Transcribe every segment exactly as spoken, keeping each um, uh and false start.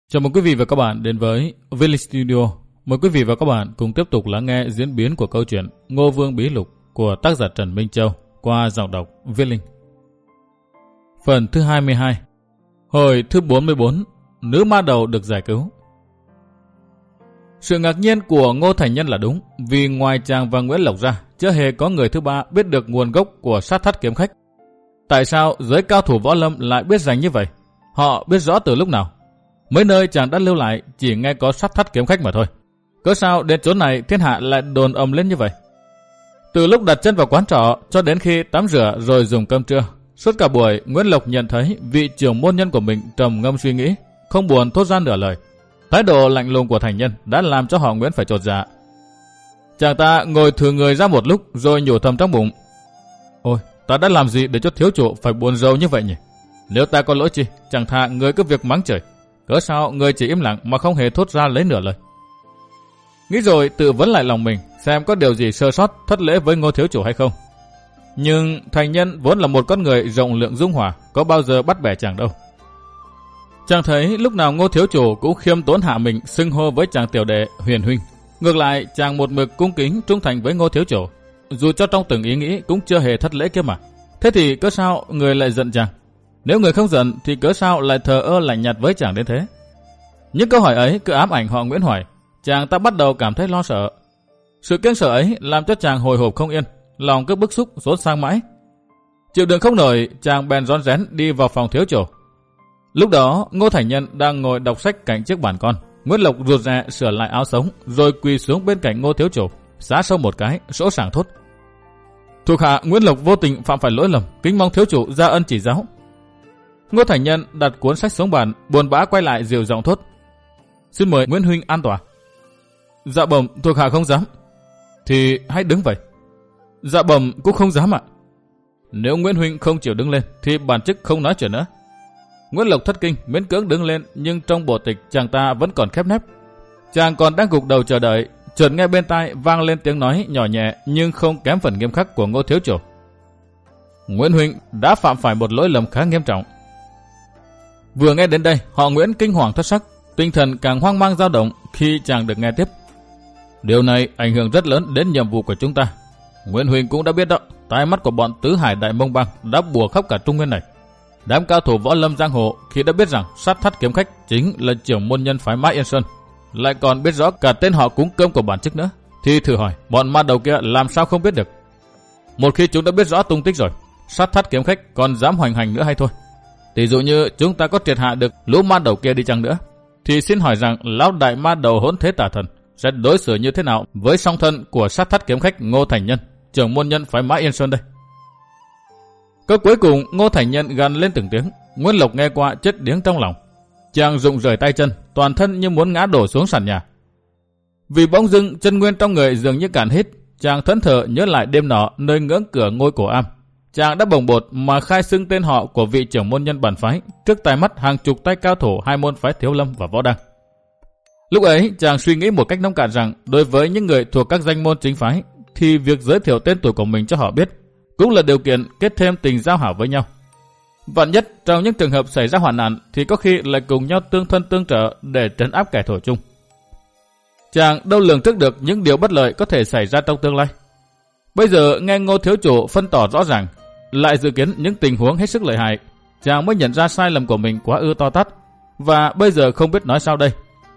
Chào mừng quý vị và các bạn đến với Viết Linh Studio. Mời quý vị và các bạn cùng tiếp tục lắng nghe diễn biến của câu chuyện Ngô Vương Bí Lục của tác giả Trần Minh Châu qua giọng đọc Viết Linh. Phần thứ hai mươi hai. Hồi thứ bốn mươi bốn. Nữ ma đầu được giải cứu. Sự ngạc nhiên của Ngô Thành Nhân là đúng, vì ngoài chàng và Nguyễn Lộc ra, chưa hề có người thứ ba biết được nguồn gốc của sát thắt kiếm khách. Tại sao giới cao thủ võ lâm lại biết rằng như vậy? Họ biết rõ từ lúc nào? Mấy nơi chàng đã lưu lại chỉ nghe có sát thắt kiếm khách mà thôi. Cớ sao đến chỗ này thiên hạ lại đồn ầm lên như vậy? Từ lúc đặt chân vào quán trọ cho đến khi tắm rửa rồi dùng cơm trưa, suốt cả buổi Nguyễn Lộc nhận thấy vị trưởng môn nhân của mình trầm ngâm suy nghĩ, không buồn thốt ra nửa lời. Thái độ lạnh lùng của Thành Nhân đã làm cho họ Nguyễn phải chột dạ. Chàng ta ngồi thừ người ra một lúc rồi nhủ thầm trong bụng: Ôi, ta đã làm gì để cho thiếu chủ phải buồn rầu như vậy nhỉ? Nếu ta có lỗi chi, chẳng thà người cứ việc mắng trời. Cớ sao người chỉ im lặng mà không hề thốt ra lấy nửa lời? Nghĩ rồi tự vấn lại lòng mình xem có điều gì sơ sót thất lễ với Ngô thiếu chủ hay không. Nhưng Thành Nhân vốn là một con người rộng lượng dung hòa, có bao giờ bắt bẻ chàng đâu. Chàng thấy lúc nào Ngô thiếu chủ cũng khiêm tốn hạ mình xưng hô với chàng tiểu đệ Huyền huynh. Ngược lại chàng một mực cung kính trung thành với Ngô thiếu chủ, dù cho trong từng ý nghĩ cũng chưa hề thất lễ kia mà. Thế thì cớ sao người lại giận chàng? Nếu người không giận thì cớ sao lại thờ ơ lạnh nhạt với chàng đến thế? Những câu hỏi ấy cứ ám ảnh họ Nguyễn Hoài. Chàng ta bắt đầu cảm thấy lo sợ. Sự kiêng sợ ấy làm cho chàng hồi hộp không yên, lòng cứ bức xúc sốt sang mãi. Chịu đựng không nổi, chàng bèn rón rén đi vào phòng thiếu chủ. Lúc đó Ngô Thành Nhân đang ngồi đọc sách cạnh chiếc bàn con. Nguyễn Lộc rụt rè sửa lại áo sống rồi quỳ xuống bên cạnh Ngô thiếu chủ, xá sâu một cái, sỗ sàng thốt: Thuộc hạ Nguyễn Lộc vô tình phạm phải lỗi lầm, kính mong thiếu chủ ra ân chỉ giáo. Ngô Thành Nhân đặt cuốn sách xuống bàn, buồn bã quay lại dịu giọng thốt: Xin mời Nguyễn huynh an tòa. Dạ bẩm, thuộc hạ không dám. Thì hãy đứng vậy. Dạ bẩm cũng không dám ạ. Nếu Nguyễn huynh không chịu đứng lên thì bản chức không nói chuyện nữa. Nguyễn Lộc thất kinh miễn cưỡng đứng lên, nhưng trong bộ tịch chàng ta vẫn còn khép nép. Chàng còn đang gục đầu chờ đợi, chợt nghe bên tai vang lên tiếng nói nhỏ nhẹ nhưng không kém phần nghiêm khắc của Ngô thiếu chủ: Nguyễn huynh đã phạm phải một lỗi lầm khá nghiêm trọng. Vừa nghe đến đây, họ Nguyễn kinh hoàng thất sắc, tinh thần càng hoang mang dao động khi chàng được nghe tiếp: Điều này ảnh hưởng rất lớn đến nhiệm vụ của chúng ta. Nguyễn huynh cũng đã biết đó, tai mắt của bọn tứ hải đại mông bang đã bùa khắp cả Trung Nguyên này. Đám cao thủ võ lâm giang hồ khi đã biết rằng sát thắt kiếm khách chính là trưởng môn nhân phái Mã Yên Sơn, lại còn biết rõ cả tên họ cúng cơm của bản chức nữa, thì thử hỏi bọn ma đầu kia làm sao không biết được? Một khi chúng đã biết rõ tung tích rồi, sát thắt kiếm khách còn dám hoành hành nữa hay thôi? Tỷ dụ như chúng ta có triệt hạ được lũ ma đầu kia đi chăng nữa, thì xin hỏi rằng lão đại ma đầu hỗn thế tà thần sẽ đối xử như thế nào với song thân của sát thắt kiếm khách Ngô Thành Nhân, trưởng môn nhân phái Mã Yên Sơn đây? Câu cuối cùng Ngô Thành Nhân gằn lên từng tiếng. Nguyễn Lộc nghe qua chết điếng trong lòng. Chàng rụng rời tay chân, toàn thân như muốn ngã đổ xuống sàn nhà. Vì bỗng dưng chân nguyên trong người dường như cạn hết, chàng thẫn thờ nhớ lại đêm nọ nơi ngưỡng cửa ngôi cổ am. Chàng đã bồng bột mà khai xưng tên họ của vị trưởng môn nhân bản phái trước tai mắt hàng chục tay cao thủ hai môn phái Thiếu Lâm và Võ Đăng. Lúc ấy chàng suy nghĩ một cách nông cạn rằng đối với những người thuộc các danh môn chính phái thì việc giới thiệu tên tuổi của mình cho họ biết cũng là điều kiện kết thêm tình giao hảo với nhau. Vạn nhất trong những trường hợp xảy ra hoạn nạn thì có khi lại cùng nhau tương thân tương trợ để trấn áp kẻ thù chung. Chàng đâu lường trước được những điều bất lợi có thể xảy ra trong tương lai. Bây giờ nghe Ngô thiếu chủ phân tỏ rõ ràng, lại dự kiến những tình huống hết sức lợi hại, chàng mới nhận ra sai lầm của mình quá ư to tát, và bây giờ không biết nói sao đây.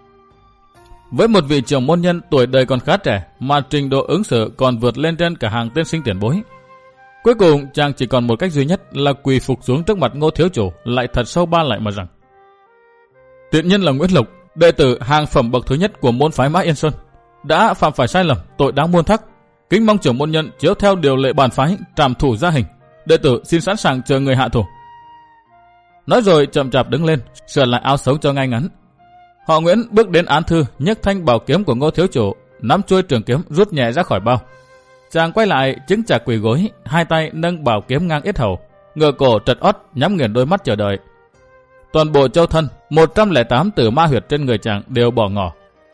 Với một vị trưởng môn nhân tuổi đời còn khá trẻ mà trình độ ứng xử còn vượt lên trên cả hàng tiên sinh tiền bối, cuối cùng chàng chỉ còn một cách duy nhất là quỳ phục xuống trước mặt Ngô thiếu chủ, lại thật sâu ba lại mà rằng: Tiện nhân là Nguyễn Lộc, đệ tử hàng phẩm bậc thứ nhất của môn phái Mã Yên Sơn, đã phạm phải sai lầm, tội đáng muôn thắc. Kính mong trưởng môn nhân chiếu theo điều lệ bản phái trảm thủ gia hình. Đệ tử xin sẵn sàng chờ người hạ thủ. Nói rồi chậm chạp đứng lên, sửa lại áo sống cho ngay ngắn. Họ Nguyễn bước đến án thư, nhấc thanh bảo kiếm của Ngô thiếu chủ, nắm chuôi trường kiếm rút nhẹ ra khỏi bao. Chàng quay lại chứng chạc quỳ gối, hai tay nâng bảo kiếm ngang yết hầu, ngửa cổ trật ót nhắm nghiền đôi mắt chờ đợi. Toàn bộ châu thân, một trăm lẻ tám tử ma huyệt trên người chàng đều bỏ ngỏ.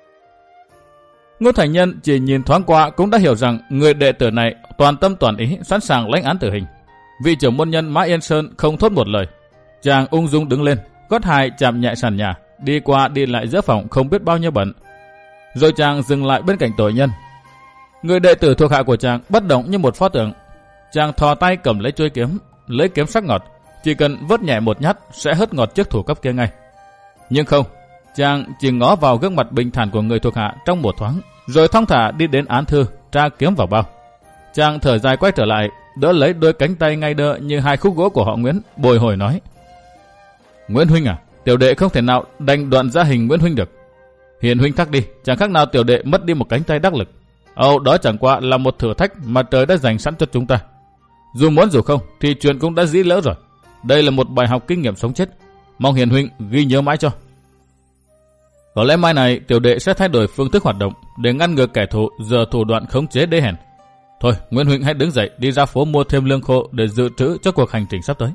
Ngô Thành Nhân chỉ nhìn thoáng qua cũng đã hiểu rằng người đệ tử này toàn tâm toàn ý sẵn sàng lãnh án tử hình. Vị trưởng môn nhân Mã Yên Sơn không thốt một lời. Chàng ung dung đứng lên, gót hài chạm nhẹ sàn nhà, đi qua đi lại giữa phòng không biết bao nhiêu bận. Rồi chàng dừng lại bên cạnh tội nhân. Người đệ tử thuộc hạ của chàng bất động như một pho tượng. Chàng thò tay cầm lấy chuôi kiếm, lấy kiếm sắc ngọt, chỉ cần vớt nhẹ một nhát sẽ hớt ngọt chiếc thủ cấp kia ngay. Nhưng không, chàng chỉ ngó vào gương mặt bình thản của người thuộc hạ trong một thoáng, rồi thong thả đi đến án thư, tra kiếm vào bao. Chàng thở dài quay trở lại, đỡ lấy đôi cánh tay ngay đơ như hai khúc gỗ của họ Nguyễn, bồi hồi nói: Nguyễn huynh à, tiểu đệ không thể nào đành đoạn gia hình Nguyễn huynh được. Hiền huynh thắc đi, chẳng khác nào tiểu đệ mất đi một cánh tay đắc lực. Âu, đó chẳng qua là một thử thách mà trời đã dành sẵn cho chúng ta. Dù muốn dù không thì chuyện cũng đã dĩ lỡ rồi. Đây là một bài học kinh nghiệm sống chết, mong hiền huynh ghi nhớ mãi cho. Có lẽ mai này tiểu đệ sẽ thay đổi phương thức hoạt động để ngăn ngừa kẻ thù giờ thủ đoạn khống chế đê hèn. Thôi, Nguyễn huynh hãy đứng dậy đi ra phố mua thêm lương khô để dự trữ cho cuộc hành trình sắp tới.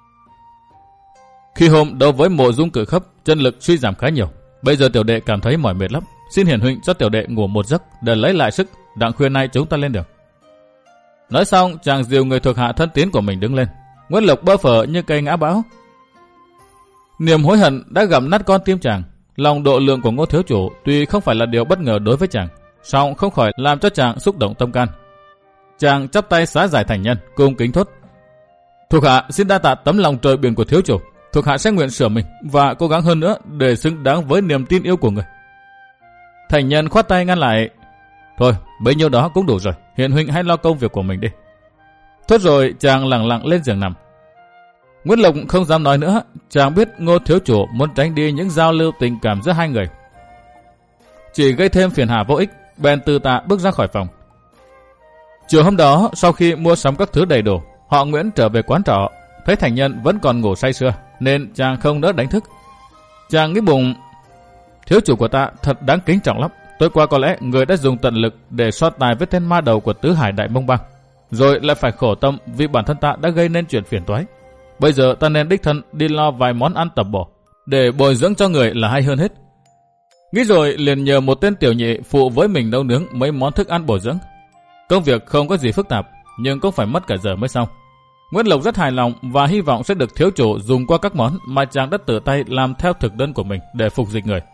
Khi hôm đấu với Mộ Dung Cử Khấp, chân lực suy giảm khá nhiều. Bây giờ tiểu đệ cảm thấy mỏi mệt lắm. Xin hiền huynh cho tiểu đệ ngủ một giấc để lấy lại sức, đặng khuya nay chúng ta lên đường. Nói xong, chàng dìu người thuộc hạ thân tín của mình đứng lên. Nguyễn Lộc bơ phờ như cây ngã bão. Niềm hối hận đã gặm nát con tim chàng. Lòng độ lượng của Ngô thiếu chủ tuy không phải là điều bất ngờ đối với chàng, song không khỏi làm cho chàng xúc động tâm can. Chàng chắp tay xá giải thành nhân, cung kính thốt: Thuộc hạ xin đa tạ tấm lòng trời biển của thiếu chủ. Thuộc hạ sẽ nguyện sửa mình và cố gắng hơn nữa để xứng đáng với niềm tin yêu của người. Thành nhân khoát tay ngăn lại: Thôi, bấy nhiêu đó cũng đủ rồi, hiền huynh hãy lo công việc của mình đi. Thốt rồi chàng lặng lặng lên giường nằm. Nguyễn Lộc không dám nói nữa, chàng biết Ngô thiếu chủ muốn tránh đi những giao lưu tình cảm giữa hai người, chỉ gây thêm phiền hà vô ích, bèn từ tạ bước ra khỏi phòng. Chiều hôm đó, sau khi mua sắm các thứ đầy đủ, họ Nguyễn trở về quán trọ, thấy thành nhân vẫn còn ngủ say sưa nên chàng không đỡ đánh thức. Chàng nghĩ bụng: Thiếu chủ của ta thật đáng kính trọng lắm. Tối qua có lẽ người đã dùng tận lực để so tài với tên ma đầu của Tứ Hải Đại Mông Bang, rồi lại phải khổ tâm vì bản thân ta đã gây nên chuyện phiền toái. Bây giờ ta nên đích thân đi lo vài món ăn tập bổ để bồi dưỡng cho người là hay hơn hết. Nghĩ rồi liền nhờ một tên tiểu nhị phụ với mình nấu nướng mấy món thức ăn bổ dưỡng. Công việc không có gì phức tạp, nhưng cũng phải mất cả giờ mới xong. Nguyễn Lộc rất hài lòng và hy vọng sẽ được thiếu chủ dùng qua các món mà chàng đã tự tay làm theo thực đơn của mình để phục dịch người.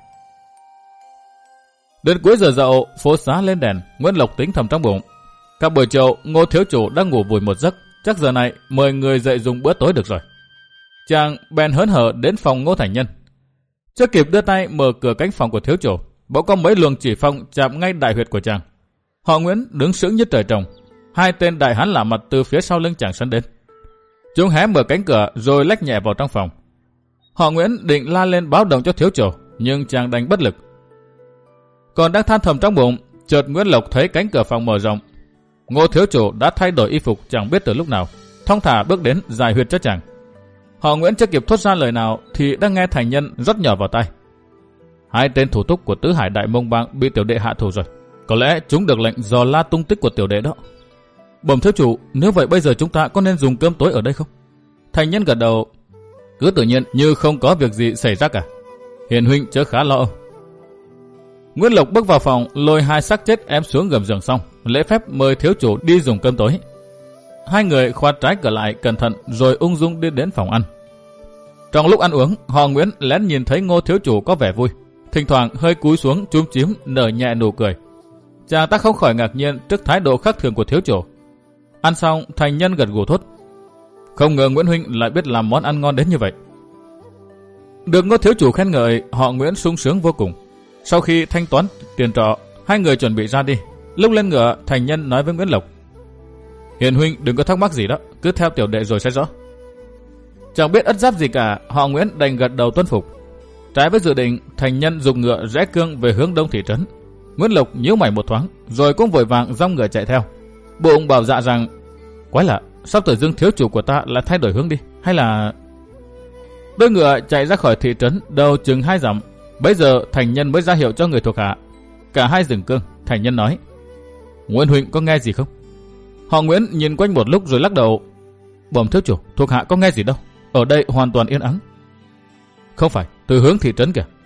Đến cuối giờ dậu, phố xá lên đèn, Nguyễn Lộc tính thầm trong bụng: Cả buổi chiều Ngô thiếu chủ đang ngủ vùi một giấc, chắc giờ này mời người dậy dùng bữa tối được rồi. Chàng bèn hớn hở đến phòng Ngô Thành Nhân. Chưa kịp đưa tay mở cửa cánh phòng của thiếu chủ, bỗng có mấy luồng chỉ phong chạm ngay đại huyệt của chàng. Họ Nguyễn đứng sững như trời trồng. Hai tên đại hán lạ mặt từ phía sau lưng chàng sấn đến. Chúng hé mở cánh cửa rồi lách nhẹ vào trong phòng. Họ Nguyễn định la lên báo động cho thiếu chủ, nhưng chàng đành bất lực. Còn đang than thầm trong bụng, chợt Nguyễn Lộc thấy cánh cửa phòng mở rộng. Ngô thiếu chủ đã thay đổi y phục chẳng biết từ lúc nào, thong thả bước đến giải huyệt cho chàng. Họ Nguyễn chưa kịp thốt ra lời nào thì đã nghe thành nhân rót nhỏ vào tai: Hai tên thủ túc của Tứ Hải Đại Mông Bang bị tiểu đệ hạ thủ rồi. Có lẽ chúng được lệnh dò la tung tích của tiểu đệ đó. Bẩm thiếu chủ, nếu vậy bây giờ chúng ta có nên dùng cơm tối ở đây không? Thành nhân gật đầu: Cứ tự nhiên như không có việc gì xảy ra cả. Hiền huynh chớ khá lo. Nguyễn Lộc bước vào phòng, lôi hai xác chết ém xuống gầm giường xong, lễ phép mời thiếu chủ đi dùng cơm tối. Hai người khóa trái cửa lại cẩn thận rồi ung dung đi đến phòng ăn. Trong lúc ăn uống, họ Nguyễn lén nhìn thấy Ngô thiếu chủ có vẻ vui, thỉnh thoảng hơi cúi xuống chúm chím nở nhẹ nụ cười. Chàng ta không khỏi ngạc nhiên trước thái độ khác thường của thiếu chủ. Ăn xong, thành nhân gật gù thốt: Không ngờ Nguyễn huynh lại biết làm món ăn ngon đến như vậy. Được Ngô thiếu chủ khen ngợi, họ Nguyễn sung sướng vô cùng. Sau khi thanh toán tiền trọ, hai người chuẩn bị ra đi. Lúc lên ngựa, thành nhân nói với Nguyễn Lộc: Hiền huynh đừng có thắc mắc gì đó, cứ theo tiểu đệ rồi sẽ rõ. Chẳng biết ất giáp gì cả, họ Nguyễn đành gật đầu tuân phục. Trái với dự định, thành nhân dùng ngựa rẽ cương về hướng đông thị trấn. Nguyễn Lộc nhíu mày một thoáng, rồi cũng vội vàng dong ngựa chạy theo. Bụng bảo dạ rằng: Quái lạ, sao tự dưng thiếu chủ của ta lại thay đổi hướng đi, hay là... Đôi ngựa chạy ra khỏi thị trấn đầu chừng hai dặm. Bấy giờ thành nhân mới ra hiệu cho người thuộc hạ. Cả hai dừng cương. Thành nhân nói: Nguyễn huynh có nghe gì không? Họ Nguyễn nhìn quanh một lúc rồi lắc đầu: Bẩm thiếu chủ, thuộc hạ có nghe gì đâu, ở đây hoàn toàn yên ắng. Không phải, từ hướng thị trấn kìa.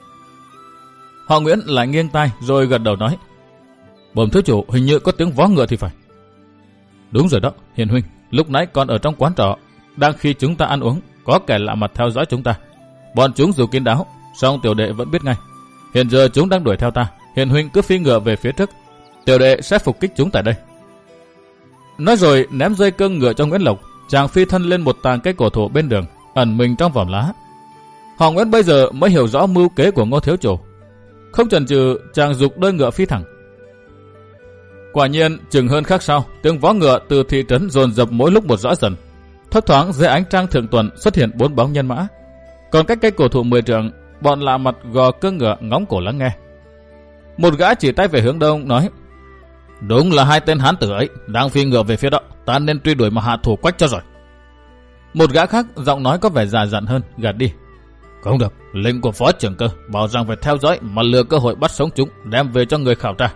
Họ Nguyễn lại nghiêng tai rồi gật đầu nói: Bẩm thiếu chủ, hình như có tiếng vó ngựa thì phải. Đúng rồi đó, hiền huynh, lúc nãy còn ở trong quán trọ, đang khi chúng ta ăn uống, có kẻ lạ mặt theo dõi chúng ta. Bọn chúng dù kín đáo, song tiểu đệ vẫn biết ngay. Hiện giờ chúng đang đuổi theo ta, hiện huynh cứ phi ngựa về phía trước, tiểu đệ sẽ phục kích chúng tại đây. Nói rồi ném dây cương ngựa cho Nguyễn Lộc, chàng phi thân lên một tàng cây cổ thụ bên đường, ẩn mình trong vòm lá. Họ Nguyễn bây giờ mới hiểu rõ mưu kế của Ngô thiếu chủ. Không chần chừ, chàng giục đôi ngựa phi thẳng. Quả nhiên, chừng hơn khắc sau, tiếng vó ngựa từ thị trấn dồn dập mỗi lúc một rõ dần. Thấp thoáng dưới ánh trăng thượng tuần xuất hiện bốn bóng nhân mã. Còn cách cây cổ thụ mười trượng, bọn lạ mặt gò cương ngựa ngóng cổ lắng nghe. Một gã chỉ tay về hướng đông nói: đúng là hai tên hán tử ấy đang phi ngựa về phía đó, ta nên truy đuổi mà hạ thủ quách cho rồi. Một gã khác giọng nói có vẻ già dặn hơn gạt đi: không được, lệnh của phó trưởng cơ bảo rằng phải theo dõi mà lừa cơ hội bắt sống chúng, đem về cho người khảo tra.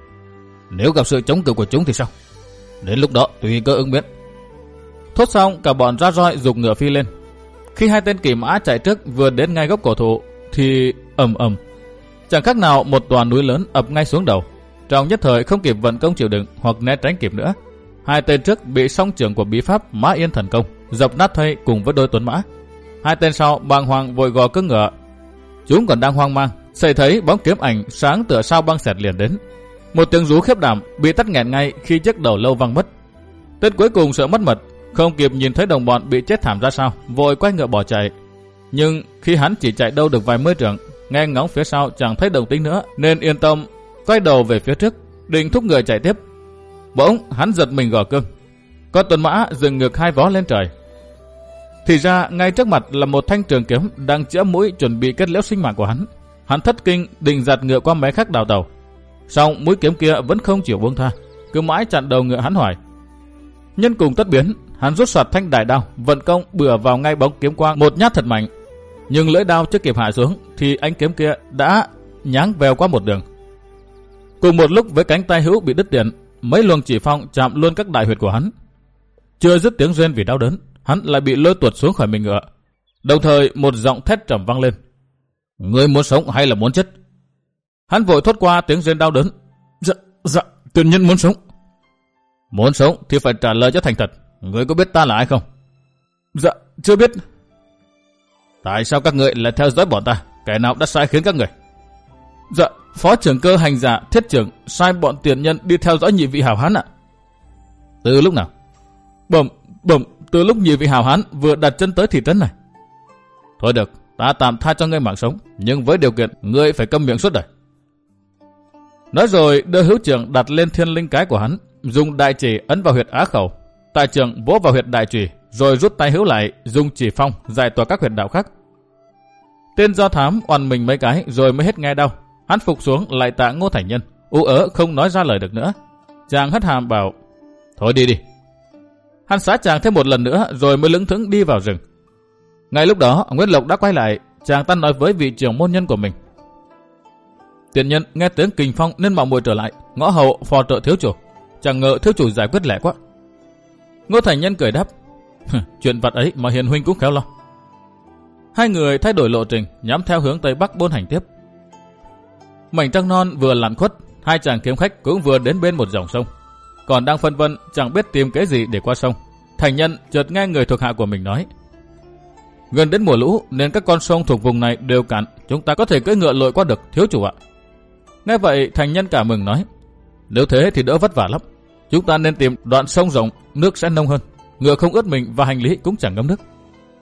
Nếu gặp sự chống cự của chúng thì sao? Đến lúc đó tùy cơ ứng biến. Thốt xong, cả bọn ra roi giục ngựa phi lên. Khi hai tên kỵ mã chạy trước vừa đến ngay gốc cổ thụ thì ầm ầm, chẳng khác nào một tòa núi lớn ập ngay xuống đầu. Trong nhất thời không kịp vận công chịu đựng hoặc né tránh kịp nữa, hai tên trước bị song trưởng của bí pháp Mã Yên thần công dập nát thây cùng với đôi tuấn mã. Hai tên sau bàng hoàng vội gò cương ngựa. Chúng còn đang hoang mang, xảy thấy bóng kiếm ảnh sáng tựa sao băng xẹt liền đến. Một tiếng rú khiếp đảm bị tắt nghẹn ngay khi chiếc đầu lâu văng mất. Tên cuối cùng sợ mất mật, không kịp nhìn thấy đồng bọn bị chết thảm ra sao, vội quay ngựa bỏ chạy. Nhưng khi hắn chỉ chạy đâu được vài mươi trượng, nghe ngóng phía sau chẳng thấy động tĩnh nữa, nên yên tâm quay đầu về phía trước, định thúc ngựa chạy tiếp. Bỗng hắn giật mình gò cương, con tuấn mã dừng ngược hai vó lên trời. Thì ra ngay trước mặt là một thanh trường kiếm đang chĩa mũi chuẩn bị kết liễu sinh mạng của hắn. Hắn thất kinh định giạt ngựa qua mé khác đào tàu, song mũi kiếm kia vẫn không chịu buông tha, cứ mãi chặn đầu ngựa hắn hoài. Nhân cùng tất biến, hắn rút soạt thanh đại đao, vận công bừa vào ngay bóng kiếm quang một nhát thật mạnh. Nhưng lưỡi đao chưa kịp hạ xuống thì ánh kiếm kia đã nháng vèo qua một đường. Cùng một lúc với cánh tay hữu bị đứt điện, mấy luồng chỉ phong chạm luôn các đại huyệt của hắn. Chưa dứt tiếng rên vì đau đớn, hắn lại bị lôi tuột xuống khỏi mình ngựa. Đồng thời một giọng thét trầm vang lên: ngươi muốn sống hay là muốn chết? Hắn vội thốt qua tiếng rên đau đớn: Dạ, dạ, tuyển nhân muốn sống. Muốn sống thì phải trả lời cho thành thật. Ngươi có biết ta là ai không? Dạ, chưa biết. Tại sao các ngươi lại theo dõi bọn ta? Kẻ nào đã sai khiến các người? Dạ, phó trưởng cơ hành giả Thiết trưởng sai bọn tiền nhân đi theo dõi nhị vị hảo hán ạ. Từ lúc nào? Bẩm, bẩm, từ lúc nhị vị hảo hán vừa đặt chân tới thị trấn này. Thôi được, ta tạm tha cho ngươi mạng sống, nhưng với điều kiện ngươi phải câm miệng suốt đời. Nói rồi đưa hữu trưởng đặt lên thiên linh cái của hắn, dùng đại chỉ ấn vào huyệt á khẩu. Tại trưởng vỗ vào huyệt đại chỉ, rồi rút tay hữu lại, dùng chỉ phong giải tỏa các huyệt đạo khác. Tên do thám oằn mình mấy cái rồi mới hết nghe đau. Hắn phục xuống lại tạ Ngô Thành Nhân, ú ớ không nói ra lời được nữa. Chàng hất hàm bảo: thôi đi đi. Hắn xá chàng thêm một lần nữa rồi mới lững thững đi vào rừng. Ngay lúc đó Nguyễn Lộc đã quay lại, chàng ta nói với vị trưởng môn nhân của mình: tiền nhân nghe tiếng kình phong nên mạo muội trở lại, ngõ hầu phò trợ thiếu chủ. Chẳng ngờ thiếu chủ giải quyết lẹ quá. Ngô Thành Nhân cười đáp: chuyện vặt ấy mà hiền huynh cũng khéo lo. Hai người thay đổi lộ trình, nhắm theo hướng tây bắc buôn hành tiếp. Mảnh trăng non vừa lặn khuất, hai chàng kiếm khách cũng vừa đến bên một dòng sông. Còn đang phân vân chẳng biết tìm cái gì để qua sông, Thành Nhân chợt nghe người thuộc hạ của mình nói: gần đến mùa lũ nên các con sông thuộc vùng này đều cạn, chúng ta có thể cưỡi ngựa lội qua được, thiếu chủ ạ. Nghe vậy Thành Nhân cả mừng nói: nếu thế thì đỡ vất vả lắm. Chúng ta nên tìm đoạn sông rộng, nước sẽ nông hơn, ngựa không ướt mình và hành lý cũng chẳng ngấm nước.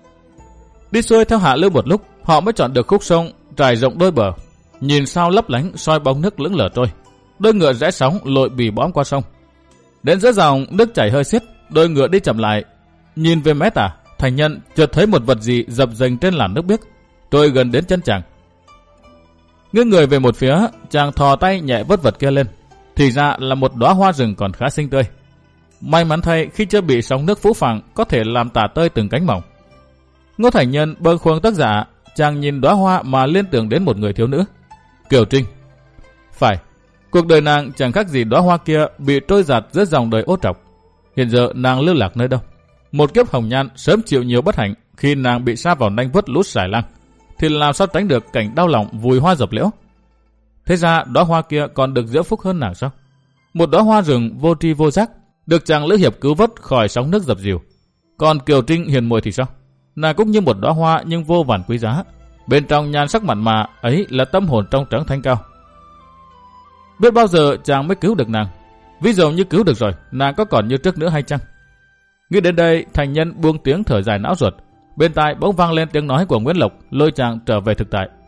Đi xuôi theo hạ lưu một lúc, họ mới chọn được khúc sông trải rộng đôi bờ. Nhìn sao lấp lánh soi bóng nước lững lờ trôi, đôi ngựa rẽ sóng lội bì bõm qua sông. Đến giữa dòng nước chảy hơi xiết, đôi ngựa đi chậm lại. Nhìn về mé tả, Thành Nhân chợt thấy một vật gì dập dềnh trên làn nước biếc, trôi gần đến chân chàng. Nghiêng người về một phía, chàng thò tay nhẹ vớt vật kia lên, thì ra là một đóa hoa rừng còn khá xinh tươi. May mắn thay khi chưa bị sóng nước phũ phàng có thể làm tả tơi từng cánh mỏng. Ngô Thành Nhân bâng khuâng tác giả, chàng nhìn đóa hoa mà liên tưởng đến một người thiếu nữ, Kiều Trinh. Phải, cuộc đời nàng chẳng khác gì đóa hoa kia bị trôi giạt giữa dòng đời ô trọc. Hiện giờ nàng lưu lạc nơi đâu? Một kiếp hồng nhan sớm chịu nhiều bất hạnh khi nàng bị sa vào nanh vuốt lút xài lang, thì làm sao tránh được cảnh đau lòng vùi hoa dập liễu? Thế ra đóa hoa kia còn được diễm phúc hơn nàng sao? Một đóa hoa rừng vô tri vô giác, được chàng lữ hiệp cứu vớt khỏi sóng nước dập dìu. Còn Kiều Trinh hiền muội thì sao? Nàng cũng như một đóa hoa nhưng vô vàn quý giá. Bên trong nhan sắc mặn mà ấy là tâm hồn trong trắng thanh cao. Biết bao giờ chàng mới cứu được nàng? Ví dụ như cứu được rồi, nàng có còn như trước nữa hay chăng? Nghĩ đến đây, thành nhân buông tiếng thở dài não ruột. Bên tai bỗng vang lên tiếng nói của Nguyễn Lộc, lôi chàng trở về thực tại.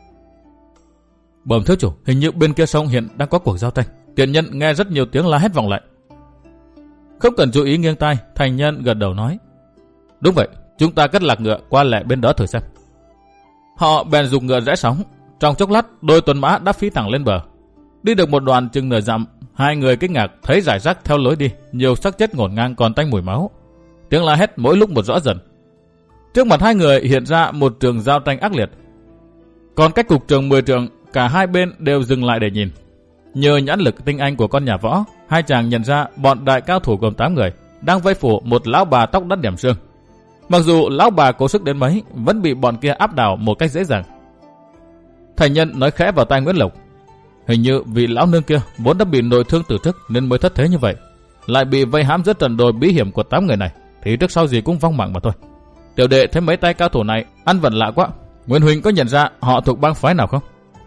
Bẩm thiếu chủ, hình như bên kia sông hiện đang có cuộc giao tranh. Tiện nhân nghe rất nhiều tiếng la hét vọng lại. Không cần chú ý nghiêng tai, thành nhân gật đầu nói. Đúng vậy, chúng ta cất lạc ngựa qua lẹ bên đó thử xem. Họ bèn dùng ngựa rẽ sóng. Trong chốc lát, đôi tuần mã đã phi thẳng lên bờ. Đi được một đoạn chừng nửa dặm, hai người kinh ngạc thấy rải rác theo lối đi, nhiều xác chết ngổn ngang còn tanh mùi máu. Tiếng la hét mỗi lúc một rõ dần. Trước mặt hai người hiện ra một trường giao tranh ác liệt. Còn cách cục trường mười trượng, cả hai bên đều dừng lại để nhìn. Nhờ nhãn lực tinh anh của con nhà võ, hai chàng nhận ra bọn đại cao thủ gồm tám người đang vây phủ một lão bà tóc đắt điểm xương. Mặc dù lão bà cố sức đến mấy, vẫn bị bọn kia áp đảo một cách dễ dàng. Thành nhân nói khẽ vào tai Nguyễn Lộc. Hình như vị lão nương kia vốn đã bị nội thương từ trước nên mới thất thế như vậy, lại bị vây hãm giữa trận đồi bí hiểm của tám người này, thì trước sau gì cũng vong mạng mà thôi. Tiểu đệ thấy mấy tay cao thủ này ăn vận lạ quá. Nguyễn huynh có nhận ra họ thuộc bang phái nào không?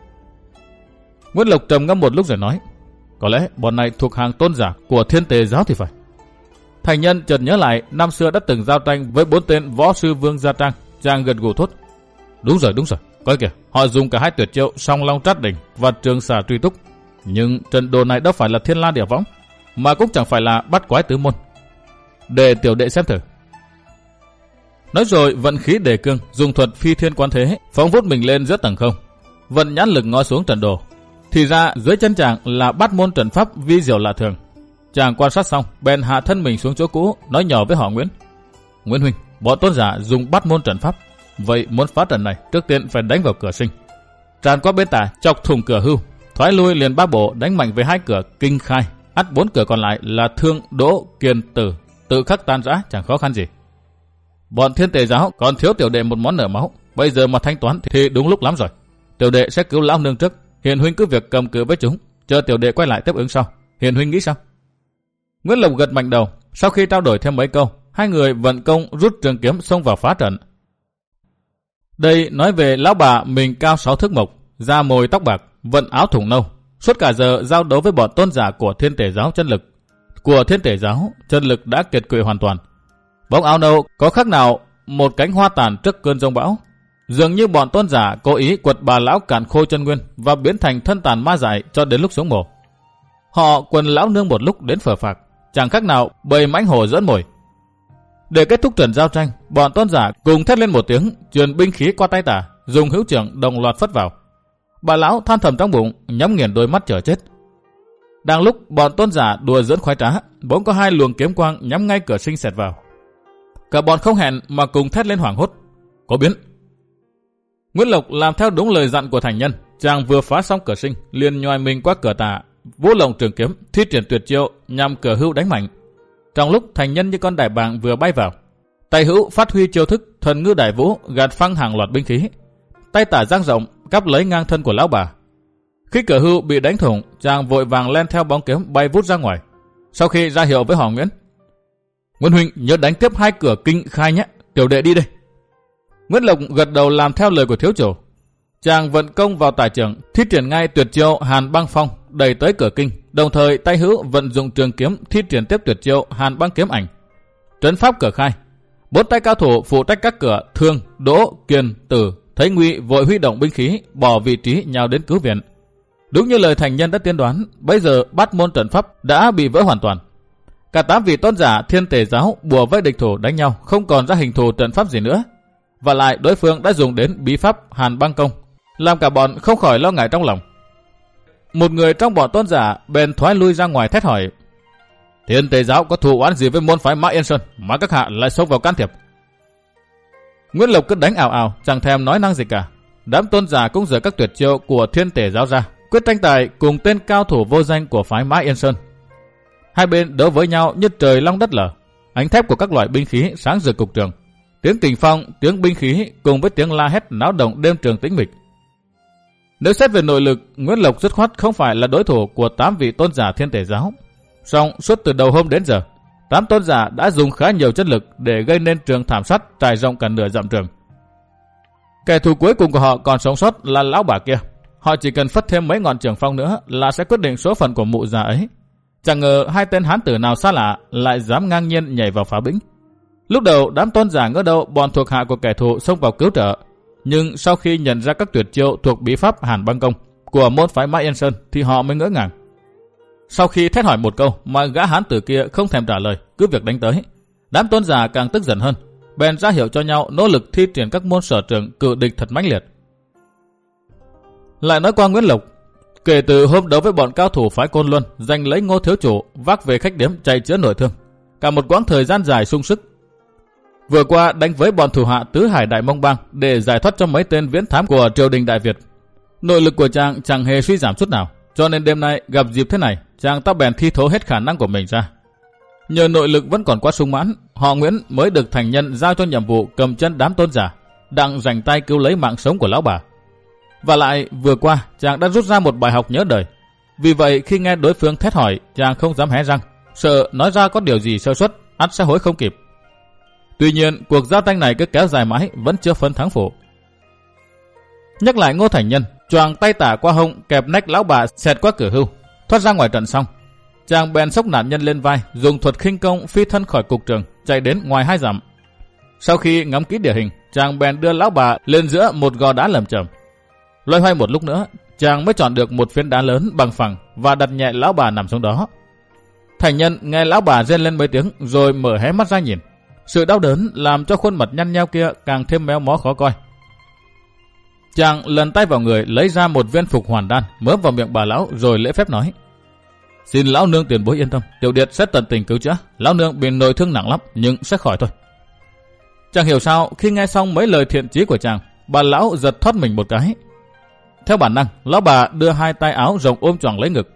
Nguyễn Lộc trầm ngâm một lúc rồi nói. Có lẽ bọn này thuộc hàng tôn giả của Thiên Tề giáo thì phải. Thành nhân chợt nhớ lại năm xưa đã từng giao tranh với bốn tên võ sư Vương Gia Trang, chàng gật gù thốt. Đúng rồi, đúng rồi. Coi kìa, họ dùng cả hai tuyệt chiêu Song Long Trát Đỉnh và Trường Xà Truy Túc. Nhưng trận đồ này đâu phải là Thiên La Địa Võng, mà cũng chẳng phải là Bắt Quái Tứ Môn. Để tiểu đệ xem thử. Nói rồi vận khí đề cương, dùng thuật phi thiên quán thế, phóng vút mình lên giữa tầng không. Vận nhãn lực ngó xuống trận đồ. Thì ra dưới chân chàng là bát môn trận pháp vi diệu lạ thường. Chàng quan sát xong, bèn hạ thân mình xuống chỗ cũ, nói nhỏ với họ Nguyễn. Nguyễn huynh, bọn tôn giả dùng bát môn trận pháp. Vậy muốn phá trận này, trước tiên phải đánh vào cửa sinh. Tràn qua bên tả, chọc thủng cửa hưu, thoái lui liền ba bộ đánh mạnh về hai cửa kinh khai. Ắt bốn cửa còn lại là thương, đỗ, kiền, tử, tự khắc tan rã, chẳng khó khăn gì. Bọn Thiên Tề giáo còn thiếu tiểu đệ một món nợ máu, bây giờ mà thanh toán thì đúng lúc lắm rồi. Tiểu đệ sẽ cứu lão nương trước, Hiền huynh cứ việc cầm cự với chúng, chờ tiểu đệ quay lại tiếp ứng sau. Hiền huynh nghĩ sao? Nguyễn Lộc gật mạnh đầu. Sau khi trao đổi thêm mấy câu, hai người vận công rút trường kiếm xông vào phá trận. Đây nói về lão bà mình cao sáu thước mộc, da mồi tóc bạc, vận áo thủng nâu, suốt cả giờ giao đấu với bọn tôn giả của Thiên Tề giáo chân lực. Của Thiên Tề giáo, chân lực đã kiệt quệ hoàn toàn. Bóng áo nâu có khác nào một cánh hoa tàn trước cơn giông bão. Dường như bọn tôn giả cố ý quật bà lão cạn khô chân nguyên và biến thành thân tàn ma dại cho đến lúc xuống mồ. Họ quần lão nương một lúc đến phờ phạc, chẳng khác nào bầy mãnh hổ dẫn mồi. Để kết thúc trận giao tranh, bọn tôn giả cùng thét lên một tiếng, truyền binh khí qua tay tả, dùng hữu trưởng đồng loạt phất vào. Bà lão than thầm trong bụng, nhắm nghiền đôi mắt chờ chết. Đang lúc bọn tôn giả đùa giỡn khoái trá, bỗng có hai luồng kiếm quang nhắm ngay cửa sinh xẹt vào. Cả bọn không hẹn mà cùng thét lên hoảng hốt. Có biến! Nguyễn Lộc làm theo đúng lời dặn của thành nhân, chàng vừa phá xong cửa sinh, liền nhòi mình qua cửa tả, vũ lồng trường kiếm, thi triển tuyệt chiêu nhằm cửa hưu đánh mạnh. Trong lúc thành nhân như con đại bàng vừa bay vào, tay hữu phát huy chiêu thức thần ngư đại vũ, gạt phăng hàng loạt binh khí. Tay tả dang rộng cắp lấy ngang thân của lão bà. Khi cửa hưu bị đánh thủng, chàng vội vàng len theo bóng kiếm bay vút ra ngoài. Sau khi ra hiệu với họ Nguyễn, Nguyễn huynh nhớ đánh tiếp hai cửa kinh khai nhé, tiểu đệ đi đây. Nguyễn Lộc gật đầu làm theo lời của thiếu chủ. Chàng vận công vào tả trưởng, thi triển ngay tuyệt chiêu Hàn Băng Phong đẩy tới cửa kinh, đồng thời tay hữu vận dụng trường kiếm thi triển tiếp tuyệt chiêu Hàn Băng Kiếm Ảnh. Trấn pháp cửa khai. Bốn tay cao thủ phụ trách các cửa thương, đỗ, kiền, tử thấy nguy vội huy động binh khí, bỏ vị trí nhào đến cứu viện. Đúng như lời thành nhân đã tiên đoán, bây giờ bát môn trận pháp đã bị vỡ hoàn toàn. Cả tám vị tôn giả Thiên Tề giáo bùa với địch thủ đánh nhau, không còn ra hình thù trận pháp gì nữa. Và lại đối phương đã dùng đến bí pháp Hàn Băng Công, làm cả bọn không khỏi lo ngại trong lòng. Một người trong bọn tôn giả bèn thoái lui ra ngoài thét hỏi: Thiên Tề giáo có thù oán gì với môn phái Mã Yên Sơn mà các hạ lại xông vào can thiệp? Nguyễn Lộc cứ đánh ào ào, chẳng thèm nói năng gì cả. Đám tôn giả cũng giở các tuyệt chiêu của Thiên Tề giáo ra, quyết tranh tài cùng tên cao thủ vô danh của phái Mã Yên Sơn. Hai bên đấu với nhau như trời long đất lở, ánh thép của các loại binh khí sáng rực cục trường. Tiếng kình phong, tiếng binh khí cùng với tiếng la hét náo động đêm trường tĩnh mịch. Nếu xét về nội lực, Nguyễn Lộc dứt khoát không phải là đối thủ của tám vị tôn giả Thiên Tề giáo. Song suốt từ đầu hôm đến giờ, tám tôn giả đã dùng khá nhiều chất lực để gây nên trường thảm sát trải rộng cả nửa dặm trường. Kẻ thù cuối cùng của họ còn sống sót là lão bà kia. Họ chỉ cần phất thêm mấy ngọn trường phong nữa là sẽ quyết định số phận của mụ già ấy. Chẳng ngờ hai tên hán tử nào xa lạ lại dám ngang nhiên nhảy vào phá bĩnh. Lúc đầu đám tôn giả ngỡ đâu bọn thuộc hạ của kẻ thù xông vào cứu trợ, nhưng sau khi nhận ra các tuyệt chiêu thuộc bí pháp Hàn Băng Công của môn phái Mã Yên Sơn thì họ mới ngỡ ngàng. Sau khi thét hỏi một câu mà gã hán tử kia không thèm trả lời, cứ việc đánh tới, đám tôn giả càng tức giận hơn, bèn ra hiệu cho nhau nỗ lực thi triển các môn sở trường cự địch thật mãnh liệt. Lại nói qua Nguyễn Lộc, kể từ hôm đấu với bọn cao thủ phái Côn Luân giành lấy Ngô thiếu chủ vác về khách điếm chạy chữa nội thương, cả một quãng thời gian dài sung sức. Vừa qua đánh với bọn thủ hạ tứ hải Đại Mông Bang để giải thoát cho mấy tên viễn thám của triều đình Đại Việt. Nội lực của chàng chẳng hề suy giảm chút nào, cho nên đêm nay gặp dịp thế này, chàng ta bèn thi thố hết khả năng của mình ra. Nhờ nội lực vẫn còn quá sung mãn, họ Nguyễn mới được thành nhân giao cho nhiệm vụ cầm chân đám tôn giả, đặng rảnh tay cứu lấy mạng sống của lão bà. Và lại vừa qua chàng đã rút ra một bài học nhớ đời. Vì vậy khi nghe đối phương thét hỏi, chàng không dám hé răng, sợ nói ra có điều gì sơ suất, ắt sẽ hối không kịp. Tuy nhiên cuộc giao tranh này cứ kéo dài mãi vẫn chưa phân thắng phụ. Nhắc lại Ngô thành nhân, choàng tay tả qua hông kẹp nách lão bà xẹt qua cửa hưu, thoát ra ngoài trận xong, chàng bèn xốc nạn nhân lên vai, dùng thuật khinh công phi thân khỏi cục trường, chạy đến ngoài hai dặm. Sau khi ngắm kỹ địa hình, chàng bèn đưa lão bà lên giữa một gò đá lởm chởm. Loay hoay một lúc nữa, chàng mới chọn được một phiến đá lớn bằng phẳng và đặt nhẹ lão bà nằm xuống đó. Thành nhân nghe lão bà rên lên mấy tiếng rồi mở hé mắt ra nhìn. Sự đau đớn làm cho khuôn mặt nhăn nheo kia càng thêm méo mó khó coi. Chàng lần tay vào người lấy ra một viên phục hoàn đan, mớm vào miệng bà lão rồi lễ phép nói: "Xin lão nương tiền bối yên tâm, tiểu điệt sẽ tận tình cứu chữa. Lão nương bị nội thương nặng lắm nhưng sẽ khỏi thôi." Chẳng hiểu sao khi nghe xong mấy lời thiện chí của chàng, bà lão giật thoát mình một cái. Theo bản năng, lão bà đưa hai tay áo rộng ôm choàng lấy ngực.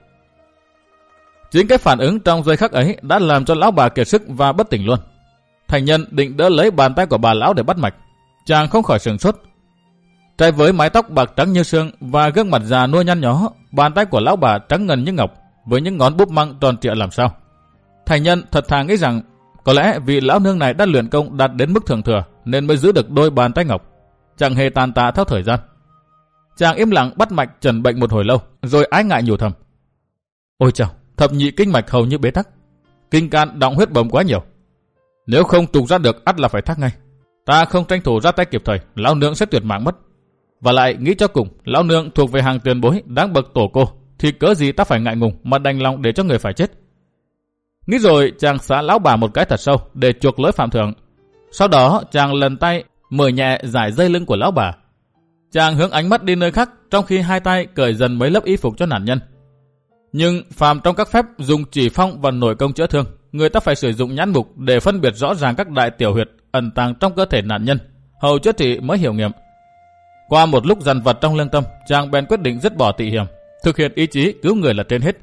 Chính cái phản ứng trong giây khắc ấy đã làm cho lão bà kiệt sức và bất tỉnh luôn. Thành nhân định đỡ lấy bàn tay của bà lão để bắt mạch, chàng không khỏi sửng sốt. Trái với mái tóc bạc trắng như sương và gương mặt già nua nhăn nhó, bàn tay của lão bà trắng ngần như ngọc, với những ngón búp măng tròn trịa làm sao. Thành nhân thật thà nghĩ rằng có lẽ vì lão nương này đã luyện công đạt đến mức thượng thừa nên mới giữ được đôi bàn tay ngọc, chẳng hề tàn tạ theo thời gian. Chàng im lặng bắt mạch trần bệnh một hồi lâu, rồi ái ngại nhủ thầm: "Ôi chao, thập nhị kinh mạch hầu như bế tắc, kinh can đọng huyết bầm quá nhiều. Nếu không tục ra được ắt là phải thắt ngay. Ta không tranh thủ ra tay kịp thời, lão nương sẽ tuyệt mạng mất. Và lại nghĩ cho cùng, lão nương thuộc về hàng tiền bối đáng bậc tổ cô, thì cớ gì ta phải ngại ngùng mà đành lòng để cho người phải chết." Nghĩ rồi chàng xá lão bà một cái thật sâu để chuộc lỗi phạm thượng. Sau đó chàng lần tay mở nhẹ giải dây lưng của lão bà. Chàng hướng ánh mắt đi nơi khác, trong khi hai tay cởi dần mấy lớp y phục cho nạn nhân. Nhưng phàm trong các phép dùng chỉ phong và nội công chữa thương, người ta phải sử dụng nhãn mục để phân biệt rõ ràng các đại tiểu huyệt ẩn tàng trong cơ thể nạn nhân, hầu chữa trị mới hiểu nghiệm. Qua một lúc dằn vặt trong lương tâm, chàng bèn quyết định dứt bỏ tị hiểm, thực hiện ý chí cứu người là trên hết.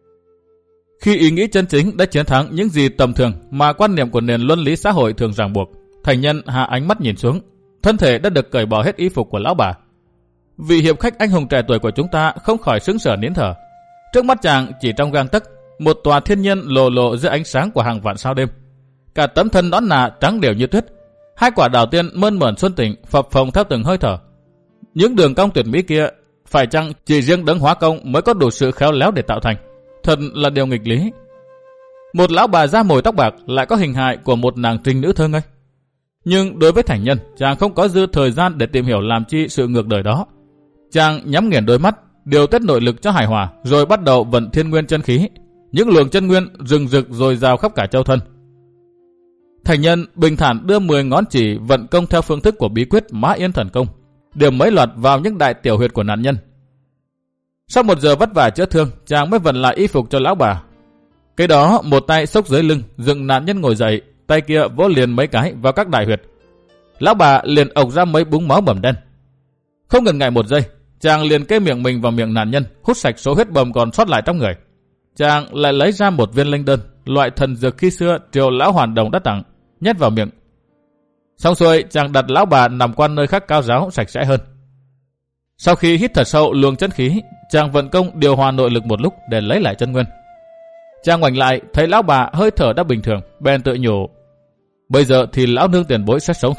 Khi ý nghĩ chân chính đã chiến thắng những gì tầm thường mà quan niệm của nền luân lý xã hội thường ràng buộc, thành nhân hạ ánh mắt nhìn xuống, thân thể đã được cởi bỏ hết y phục của lão bà. Vị hiệp khách anh hùng trẻ tuổi của chúng ta không khỏi sững sờ nín thở. Trước mắt chàng chỉ trong gang tấc, một tòa thiên nhân lồ lộ dưới ánh sáng của hàng vạn sao đêm. Cả tấm thân nõn nà trắng đều như tuyết, hai quả đào tiên mơn mởn xuân tỉnh phập phồng theo từng hơi thở. Những đường cong tuyệt mỹ kia, phải chăng chỉ riêng đấng hóa công mới có đủ sự khéo léo để tạo thành? Thật là điều nghịch lý. Một lão bà da mồi tóc bạc lại có hình hài của một nàng trinh nữ thơ ngây. Nhưng đối với thành nhân, chàng không có dư thời gian để tìm hiểu làm chi sự ngược đời đó. Chàng nhắm nghiền đôi mắt, điều tiết nội lực cho hài hòa, rồi bắt đầu vận thiên nguyên chân khí. Những luồng chân nguyên rừng rực dồi dào khắp cả châu thân. Thành nhân bình thản đưa mười ngón chỉ vận công theo phương thức của bí quyết Mã Yên Thần Công, điểm mấy loạt vào những đại tiểu huyệt của nạn nhân. Sau một giờ vất vả chữa thương, chàng mới vận lại y phục cho lão bà. Cái đó một tay xốc dưới lưng, dựng nạn nhân ngồi dậy, tay kia vỗ liền mấy cái vào các đại huyệt. Lão bà liền ộc ra mấy búng máu bầm đen. Không ngần ngại một giây, chàng liền kê miệng mình vào miệng nạn nhân, hút sạch số huyết bầm còn sót lại trong người. Chàng lại lấy ra một viên linh đơn, loại thần dược khi xưa triều lão hoàn đồng đã tặng, nhét vào miệng. Xong xuôi, chàng đặt lão bà nằm qua nơi khác cao ráo sạch sẽ hơn. Sau khi hít thật sâu luồng chân khí, chàng vận công điều hòa nội lực một lúc để lấy lại chân nguyên. Chàng ngoảnh lại thấy lão bà hơi thở đã bình thường, bèn tự nhủ: bây giờ thì lão nương tiền bối sẽ sống thôi,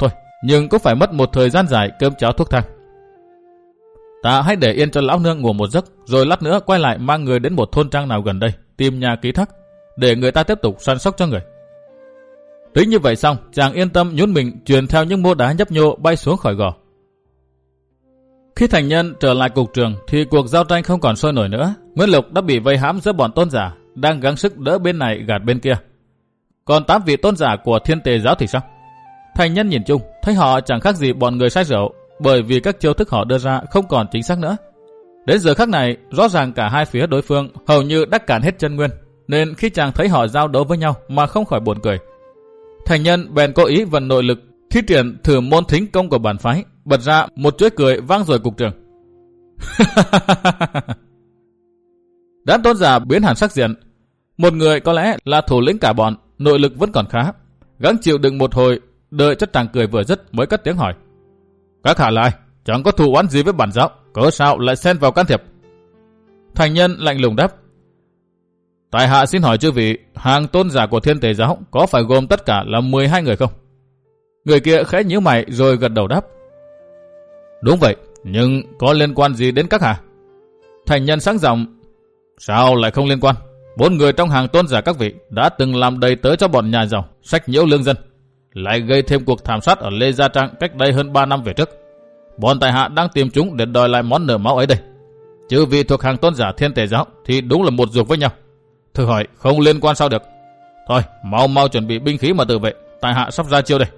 nhưng cũng phải mất một thời gian dài cơm cháo thuốc thang. Ta hãy để yên cho lão nương ngủ một giấc, rồi lát nữa quay lại mang người đến một thôn trang nào gần đây, tìm nhà ký thác, để người ta tiếp tục săn sóc cho người. Tính như vậy xong, chàng yên tâm nhún mình truyền theo những mô đá nhấp nhô bay xuống khỏi gò. Khi Thành Nhân trở lại cục trường thì cuộc giao tranh không còn sôi nổi nữa. Nguyễn Lục đã bị vây hãm giữa bọn tôn giả, đang gắng sức đỡ bên này gạt bên kia. Còn tám vị tôn giả của Thiên Tề giáo thì sao? Thành Nhân nhìn chung, thấy họ chẳng khác gì bọn người say rượu, bởi vì các chiêu thức họ đưa ra không còn chính xác nữa. Đến giờ khắc này, rõ ràng cả hai phía đối phương hầu như đã cạn hết chân nguyên, nên khi chàng thấy họ giao đấu với nhau mà không khỏi buồn cười. Thành Nhân bèn cố ý vận nội lực, thi triển thử môn thính công của bản phái, bật ra một chuỗi cười vang rồi cục trường. Đám tôn giả biến hẳn sắc diện. Một người có lẽ là thủ lĩnh cả bọn, nội lực vẫn còn khá, gắng chịu đựng một hồi, đợi cho chàng cười vừa dứt mới cất tiếng hỏi: các hạ là ai? Chẳng có thù oán gì với bản giáo, cớ sao lại xen vào can thiệp? Thành Nhân lạnh lùng đáp: tại hạ xin hỏi chư vị, hàng tôn giả của Thiên Tề giáo có phải gồm tất cả là mười hai người không? Người kia khẽ nhíu mày rồi gật đầu đáp: đúng vậy, nhưng có liên quan gì đến các hạ? Thành Nhân sáng giọng: sao lại không liên quan? Bốn người trong hàng tôn giả các vị đã từng làm đầy tớ cho bọn nhà giàu, sách nhiễu lương dân, lại gây thêm cuộc thảm sát ở Lê Gia Trang cách đây hơn ba năm về trước. Bọn tại hạ đang tìm chúng để đòi lại món nợ máu ấy đây. Chư vị thuộc hàng tôn giả Thiên Tề giáo thì đúng là một ruột với nhau. Thử hỏi không liên quan sao được? Thôi, mau mau chuẩn bị binh khí mà tự vệ, tại hạ sắp ra chiêu đây.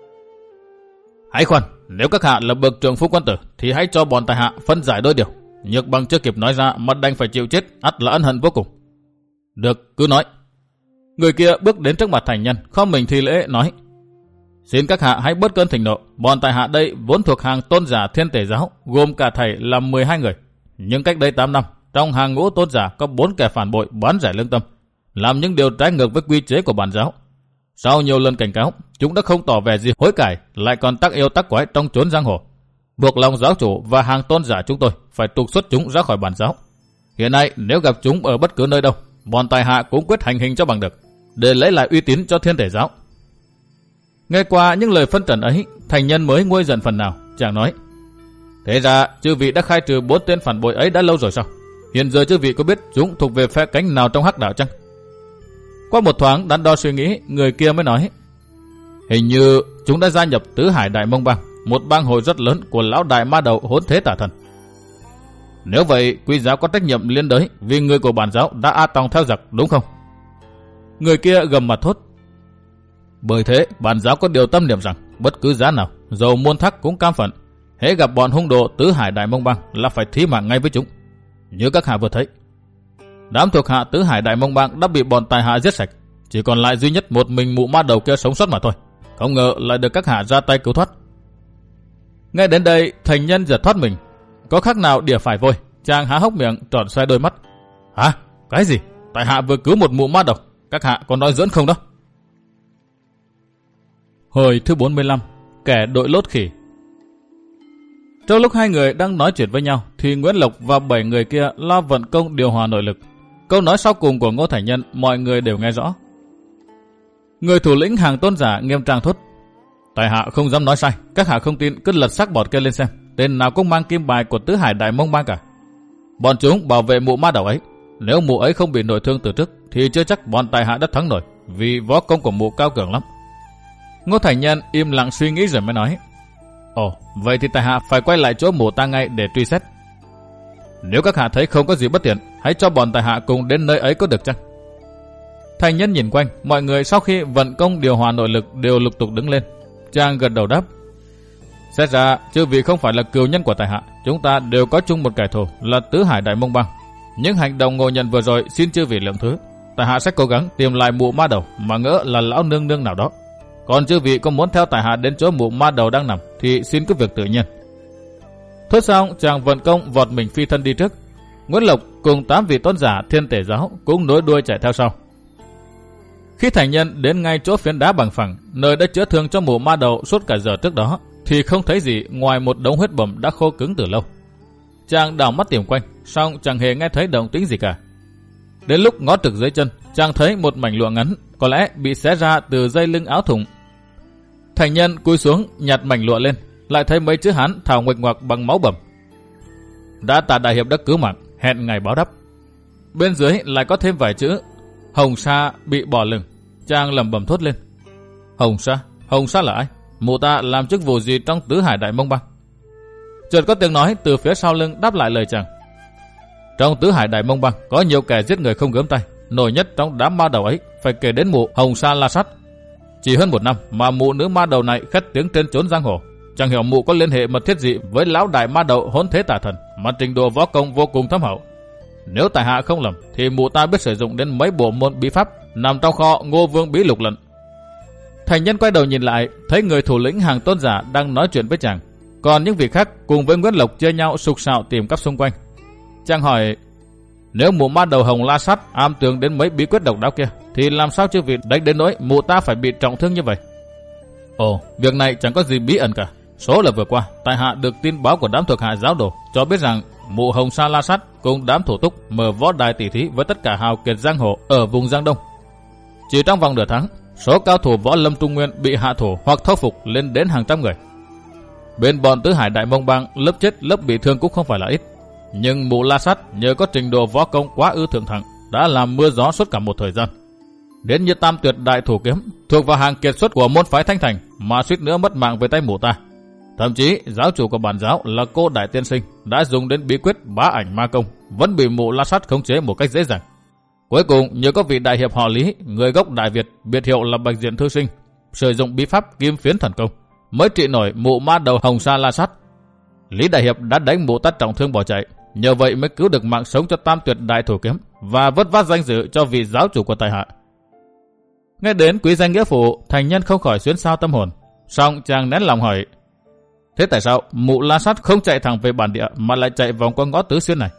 Hãy khoan, nếu các hạ là bậc trưởng phu quân tử thì hãy cho bọn tại hạ phân giải đôi điều. Nhược Bằng chưa kịp nói ra mà đành phải chịu chết, ắt là ân hận vô cùng. Được, cứ nói. Người kia bước đến trước mặt Thành Nhân, khom mình thi lễ nói: xin các hạ hãy bớt cơn thịnh nộ. Bọn tại hạ đây vốn thuộc hàng tôn giả Thiên Tề giáo, gồm cả thầy là mười hai người. Nhưng cách đây tám năm, trong hàng ngũ tôn giả có bốn kẻ phản bội bán rẻ lương tâm, làm những điều trái ngược với quy chế của bản giáo. Sau nhiều lần cảnh cáo, chúng đã không tỏ vẻ gì hối cải, lại còn tác yêu tác quái trong chốn giang hồ, buộc lòng giáo chủ và hàng tôn giả chúng tôi phải trục xuất chúng ra khỏi bản giáo. Hiện nay nếu gặp chúng ở bất cứ nơi đâu, bọn tài hạ cũng quyết hành hình cho bằng được, để lấy lại uy tín cho Thiên Tề giáo. Nghe qua những lời phân trần ấy, Thành Nhân mới nguôi giận phần nào. Chàng nói: thế ra chư vị đã khai trừ bốn tên phản bội ấy đã lâu rồi sao? Hiện giờ chư vị có biết chúng thuộc về phe cánh nào trong hắc đạo chăng? Qua một thoáng đắn đo suy nghĩ, người kia mới nói: hình như chúng đã gia nhập Tứ Hải Đại Mông Bang, một bang hội rất lớn của lão đại ma đầu Hỗn Thế Tả Thần. Nếu vậy, quý giáo có trách nhiệm liên đới vì người của bản giáo đã a tòng theo giặc, đúng không? Người kia gầm mặt thốt: bởi thế, bản giáo có điều tâm niệm rằng bất cứ giá nào, dầu muôn thắc cũng cam phận. Hễ gặp bọn hung đồ Tứ Hải Đại Mông Bang là phải thí mạng ngay với chúng. Như các hạ vừa thấy, đám thuộc hạ Tứ Hải Đại Mông Bang đã bị bọn tài hạ giết sạch, chỉ còn lại duy nhất một mình mụ ma đầu kia sống sót mà thôi. Không ngờ lại được các hạ ra tay cứu thoát. Nghe đến đây, Thành Nhân giật thoát mình, có khác nào đỉa phải vôi. Chàng há hốc miệng tròn xoe đôi mắt: hả? Cái gì? Tại hạ vừa cứu một mụ ma đầu, các hạ còn nói giỡn không đó? Hồi thứ bốn mươi lăm, kẻ đội lốt khỉ. Trong lúc hai người đang nói chuyện với nhau thì Nguyễn Lộc và bảy người kia lo vận công điều hòa nội lực. Câu nói sau cùng của Ngô Thành Nhân mọi người đều nghe rõ. Người thủ lĩnh hàng tôn giả nghiêm trang thốt: tại hạ không dám nói sai, các hạ không tin cứ lật xác bọt kia lên xem, tên nào cũng mang kim bài của Tứ Hải Đại Mông Bang cả. Bọn chúng bảo vệ mụ ma đầu ấy, nếu mụ ấy không bị nội thương từ trước thì chưa chắc bọn tại hạ đã thắng nổi, vì võ công của mụ cao cường lắm. Ngô Thành Nhân im lặng suy nghĩ rồi mới nói: ồ, vậy thì tại hạ phải quay lại chỗ mụ ta ngay để truy xét. Nếu các hạ thấy không có gì bất tiện, hãy cho bọn tại hạ cùng đến nơi ấy có được chăng? Thành Nhân nhìn quanh, mọi người sau khi vận công điều hòa nội lực đều lục tục đứng lên. Chàng gật đầu đáp: xét ra chư vị không phải là cừu nhân của tại hạ, chúng ta đều có chung một kẻ thù là Tứ Hải Đại Mông Bang. Những hành động ngộ nhận vừa rồi xin chư vị lượng thứ. Tại hạ sẽ cố gắng tìm lại mụ ma đầu mà ngỡ là lão nương nương nào đó. Còn chư vị có muốn theo tại hạ đến chỗ mụ ma đầu đang nằm thì xin cứ việc tự nhiên. Thốt xong, chàng vận công vọt mình phi thân đi trước. Nguyễn Lộc cùng tám vị tôn giả Thiên Tề giáo cũng nối đuôi chạy theo sau. Khi Thành Nhân đến ngay chỗ phiến đá bằng phẳng, nơi đã chữa thương cho mụ ma đầu suốt cả giờ trước đó, thì không thấy gì ngoài một đống huyết bầm đã khô cứng từ lâu. Chàng đảo mắt tìm quanh, song chẳng hề nghe thấy động tĩnh gì cả. Đến lúc ngó trực dưới chân, chàng thấy một mảnh lụa ngắn, có lẽ bị xé ra từ dây lưng áo thụng. Thành nhân cúi xuống nhặt mảnh lụa lên, lại thấy mấy chữ Hán thảo nguệch ngoạc bằng máu bầm. Đã tạ đại hiệp đã cứu mạng, hẹn ngày báo đáp. Bên dưới lại có thêm vài chữ Hồng Sa bị bỏ lửng. Chàng lẩm bẩm thốt lên. Hồng Sa? Hồng Sa là ai? Mụ ta làm chức vụ gì trong Tứ Hải Đại Mông Bang? Chợt có tiếng nói từ phía sau lưng đáp lại lời chàng. Trong Tứ Hải Đại Mông Bang có nhiều kẻ giết người không gớm tay, nổi nhất trong đám ma đầu ấy phải kể đến mụ Hồng Sa La Sát. Chỉ hơn một năm mà mụ nữ ma đầu này khét tiếng trên chốn giang hồ. Chẳng hiểu mụ có liên hệ mật thiết gì với lão đại ma đầu Hỗn Thế Tà Thần mà trình độ võ công vô cùng thâm hậu. Nếu tại hạ không lầm thì mụ ta biết sử dụng đến mấy bộ môn bí pháp nằm trong kho Ngô Vương Bí Lục lận. Thành nhân quay đầu nhìn lại, thấy người thủ lĩnh hàng tôn giả đang nói chuyện với chàng, còn những vị khác cùng với Nguyễn Lộc chia nhau sục sạo tìm cắp xung quanh. Chàng hỏi, nếu mụ ma đầu Hồng La Sát am tường đến mấy bí quyết độc đáo kia, thì làm sao chư vị đánh đến nỗi mụ ta phải bị trọng thương như vậy? Ồ, việc này chẳng có gì bí ẩn cả. Số là vừa qua, tại hạ được tin báo của đám thuộc hạ giáo đồ cho biết rằng mụ Hồng Sa La Sát cùng đám thủ túc mở võ đài tỷ thí với tất cả hào kiệt giang hồ ở vùng Giang Đông. Chỉ trong vòng nửa tháng, số cao thủ võ lâm Trung Nguyên bị hạ thủ hoặc thâu phục lên đến hàng trăm người. Bên bọn Tứ Hải Đại Mông Bang, lớp chết lớp bị thương cũng không phải là ít. Nhưng mụ La Sát nhờ có trình độ võ công quá ư thượng thặng đã làm mưa gió suốt cả một thời gian. Đến như Tam Tuyệt Đại Thủ Kiếm thuộc vào hàng kiệt xuất của môn phái Thanh Thành mà suýt nữa mất mạng về tay mụ ta. Thậm chí giáo chủ của bản giáo là cô Đại Tiên Sinh đã dùng đến bí quyết bá ảnh ma công, vẫn bị mụ La Sát khống chế một cách dễ dàng. Cuối cùng nhờ có vị đại hiệp họ Lý, người gốc Đại Việt, biệt hiệu là Bạch Diện Thư Sinh, sử dụng bí pháp Kim Phiến Thần Công mới trị nổi mụ ma đầu Hồng Sa La Sát. Lý đại hiệp đã đánh mụ ta trọng thương bỏ chạy, nhờ vậy mới cứu được mạng sống cho Tam Tuyệt Đại Thủ Kiếm và vất vát danh dự cho vị giáo chủ của tại hạ. Nghe đến quý danh nghĩa phụ, thành nhân không khỏi xuyến xao tâm hồn. Song chàng nén lòng hỏi, thế tại sao mụ La Sát không chạy thẳng về bản địa mà lại chạy vòng qua ngõ Tứ Xuyên này?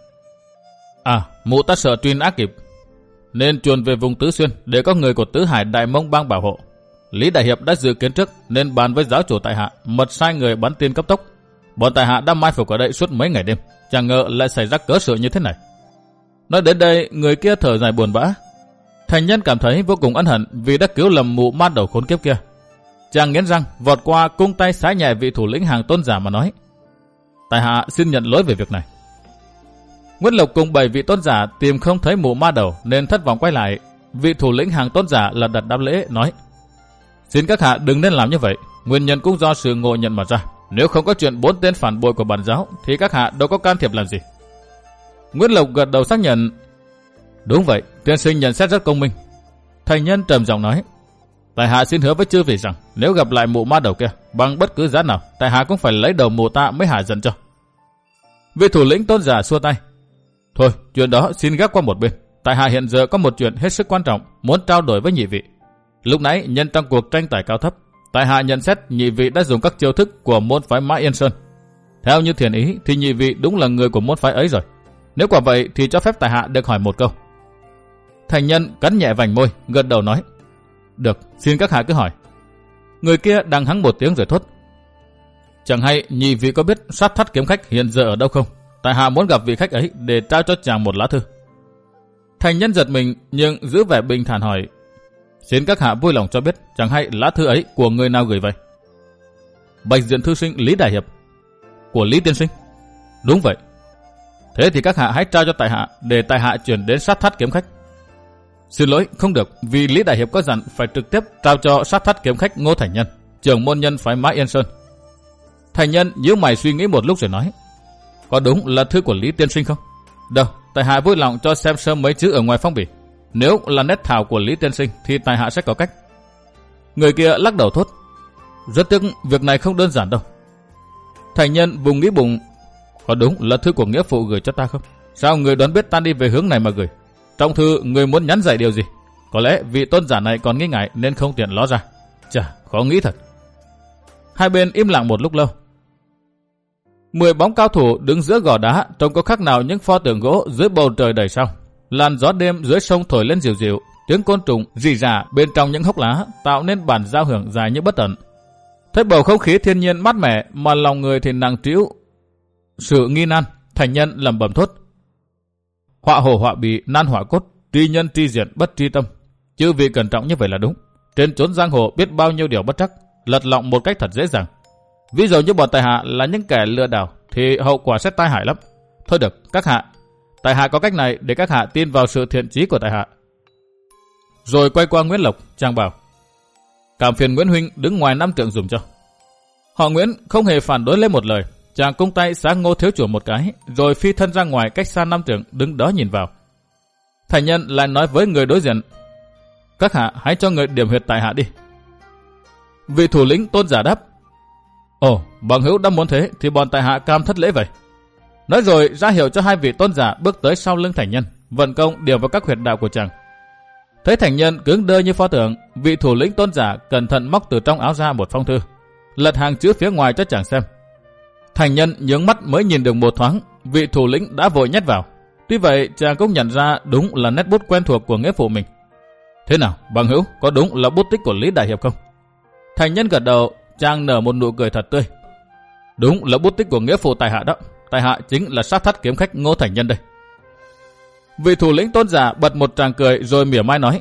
À, mụ ta sợ truy nã kịp, nên chuồn về vùng Tứ Xuyên để có người của Tứ Hải Đại Mông Bang bảo hộ. Lý đại hiệp đã dự kiến trước nên bàn với giáo chủ tại hạ, mật sai người bắn tin cấp tốc. Bọn tại hạ đã mai phục ở đây suốt mấy ngày đêm, chẳng ngờ lại xảy ra cớ sự như thế này. Nói đến đây, người kia thở dài buồn bã. Thành nhân cảm thấy vô cùng ân hận vì đã cứu lầm mụ ma đầu khốn kiếp kia. Chàng nghiến răng vọt qua cung tay xá nhẹ vị thủ lĩnh hàng tôn giả mà nói, tại hạ xin nhận lỗi về việc này. Nguyễn Lộc cùng bảy vị tôn giả tìm không thấy mụ ma đầu nên thất vọng quay lại. Vị thủ lĩnh hàng tôn giả là đặt đáp lễ nói, xin các hạ đừng nên làm như vậy, nguyên nhân cũng do sự ngộ nhận mà ra. Nếu không có chuyện bốn tên phản bội của bản giáo thì các hạ đâu có can thiệp làm gì. Nguyễn Lộc gật đầu xác nhận, đúng vậy, tiên sinh nhận xét rất công minh. Thành nhân trầm giọng nói, tại hạ xin hứa với chư vị rằng nếu gặp lại mụ ma đầu kia bằng bất cứ giá nào, tại hạ cũng phải lấy đầu mụ ta mới hạ giận cho. Vị thủ lĩnh tôn giả xua tay, thôi chuyện đó xin gác qua một bên, tại hạ hiện giờ có một chuyện hết sức quan trọng muốn trao đổi với nhị vị. Lúc nãy nhân trong cuộc tranh tài cao thấp, tại hạ nhận xét nhị vị đã dùng các chiêu thức của môn phái Mã Yên Sơn. Theo như thiền ý thì nhị vị đúng là người của môn phái ấy rồi. Nếu quả vậy thì cho phép tại hạ được hỏi một câu. Thành nhân cắn nhẹ vành môi, gật đầu nói, được, xin các hạ cứ hỏi. Người kia đằng hắng một tiếng rồi thốt, chẳng hay nhị vị có biết Sát Thắt Kiếm Khách hiện giờ ở đâu không? Tại hạ muốn gặp vị khách ấy để trao cho chàng một lá thư. Thành nhân giật mình nhưng giữ vẻ bình thản hỏi, xin các hạ vui lòng cho biết chẳng hay lá thư ấy của người nào gửi vậy? Bạch Diện Thư Sinh Lý đại hiệp. Của Lý tiên sinh? Đúng vậy. Thế thì các hạ hãy trao cho tại hạ để tại hạ chuyển đến Sát Thắt Kiếm Khách. Xin lỗi, không được, vì Lý đại hiệp có dặn phải trực tiếp trao cho Sát Thắt Kiếm Khách Ngô Thành Nhân, trưởng môn nhân phái Mã Yên Sơn. Thành nhân nhíu mày suy nghĩ một lúc rồi nói, có đúng là thư của Lý tiên sinh không? Đâu, tại hạ vui lòng cho xem sơ mấy chữ ở ngoài phong bì. Nếu là nét thảo của Lý tiên sinh thì tại hạ sẽ có cách. Người kia lắc đầu thốt, rất tiếc việc này không đơn giản đâu. Thành nhân vùng nghĩ bụng, có đúng là thư của nghĩa phụ gửi cho ta không? Sao người đoán biết ta đi về hướng này mà gửi? Trong thư người muốn nhắn dạy điều gì? Có lẽ vị tôn giả này còn nghi ngại nên không tiện ló ra. Chà, khó nghĩ thật. Hai bên im lặng một lúc lâu. Mười bóng cao thủ đứng giữa gò đá, trông có khác nào những pho tượng gỗ dưới bầu trời đầy sao. Làn gió đêm dưới sông thổi lên dịu dịu, tiếng côn trùng rì rả bên trong những hốc lá tạo nên bản giao hưởng dài như bất tận. Thấy bầu không khí thiên nhiên mát mẻ mà lòng người thì nặng trĩu sự nghi nan. Thành nhân lẩm bẩm thốt, họa hồ họa bì nan họa cốt, tri nhân tri diện bất tri tâm. Chư vị cẩn trọng như vậy là đúng. Trên chốn giang hồ biết bao nhiêu điều bất trắc, lật lọng một cách thật dễ dàng. Ví dụ như bọn tại hạ là những kẻ lừa đảo thì hậu quả sẽ tai hại lắm. Thôi được, các hạ, tại hạ có cách này để các hạ tin vào sự thiện chí của tại hạ. Rồi quay qua Nguyễn Lộc, chàng bảo: Cảm phiền Nguyễn huynh đứng ngoài năm trượng dùm cho. Họ Nguyễn không hề phản đối lấy một lời. Chàng cung tay sáng Ngô thiếu chủ một cái, rồi phi thân ra ngoài cách xa năm trượng, đứng đó nhìn vào. Thành nhân lại nói với người đối diện: Các hạ hãy cho người điểm huyệt tại hạ đi. Vị thủ lĩnh Tôn giả đáp: Ồ, bằng hữu đã muốn thế thì bọn tại hạ cam thất lễ vậy. Nói rồi ra hiệu cho hai vị tôn giả bước tới sau lưng thành nhân, vận công điểm vào các huyệt đạo của chàng. Thấy thành nhân cứng đơ như pho tượng, vị thủ lĩnh tôn giả cẩn thận móc từ trong áo ra một phong thư, lật hàng chữ phía ngoài cho chàng xem. Thành nhân nhướng mắt mới nhìn được một thoáng, vị thủ lĩnh đã vội nhét vào. Tuy vậy chàng cũng nhận ra đúng là nét bút quen thuộc của nghĩa phụ mình. Thế nào, bằng hữu, có đúng là bút tích của Lý Đại Hiệp không? Thành nhân gật đầu, chàng nở một nụ cười thật tươi. Đúng là bút tích của nghĩa phụ tại hạ đó. Tại hạ chính là sát thắt kiếm khách Ngô Thành Nhân đây. Vị thủ lĩnh tôn giả bật một tràng cười rồi mỉa mai nói: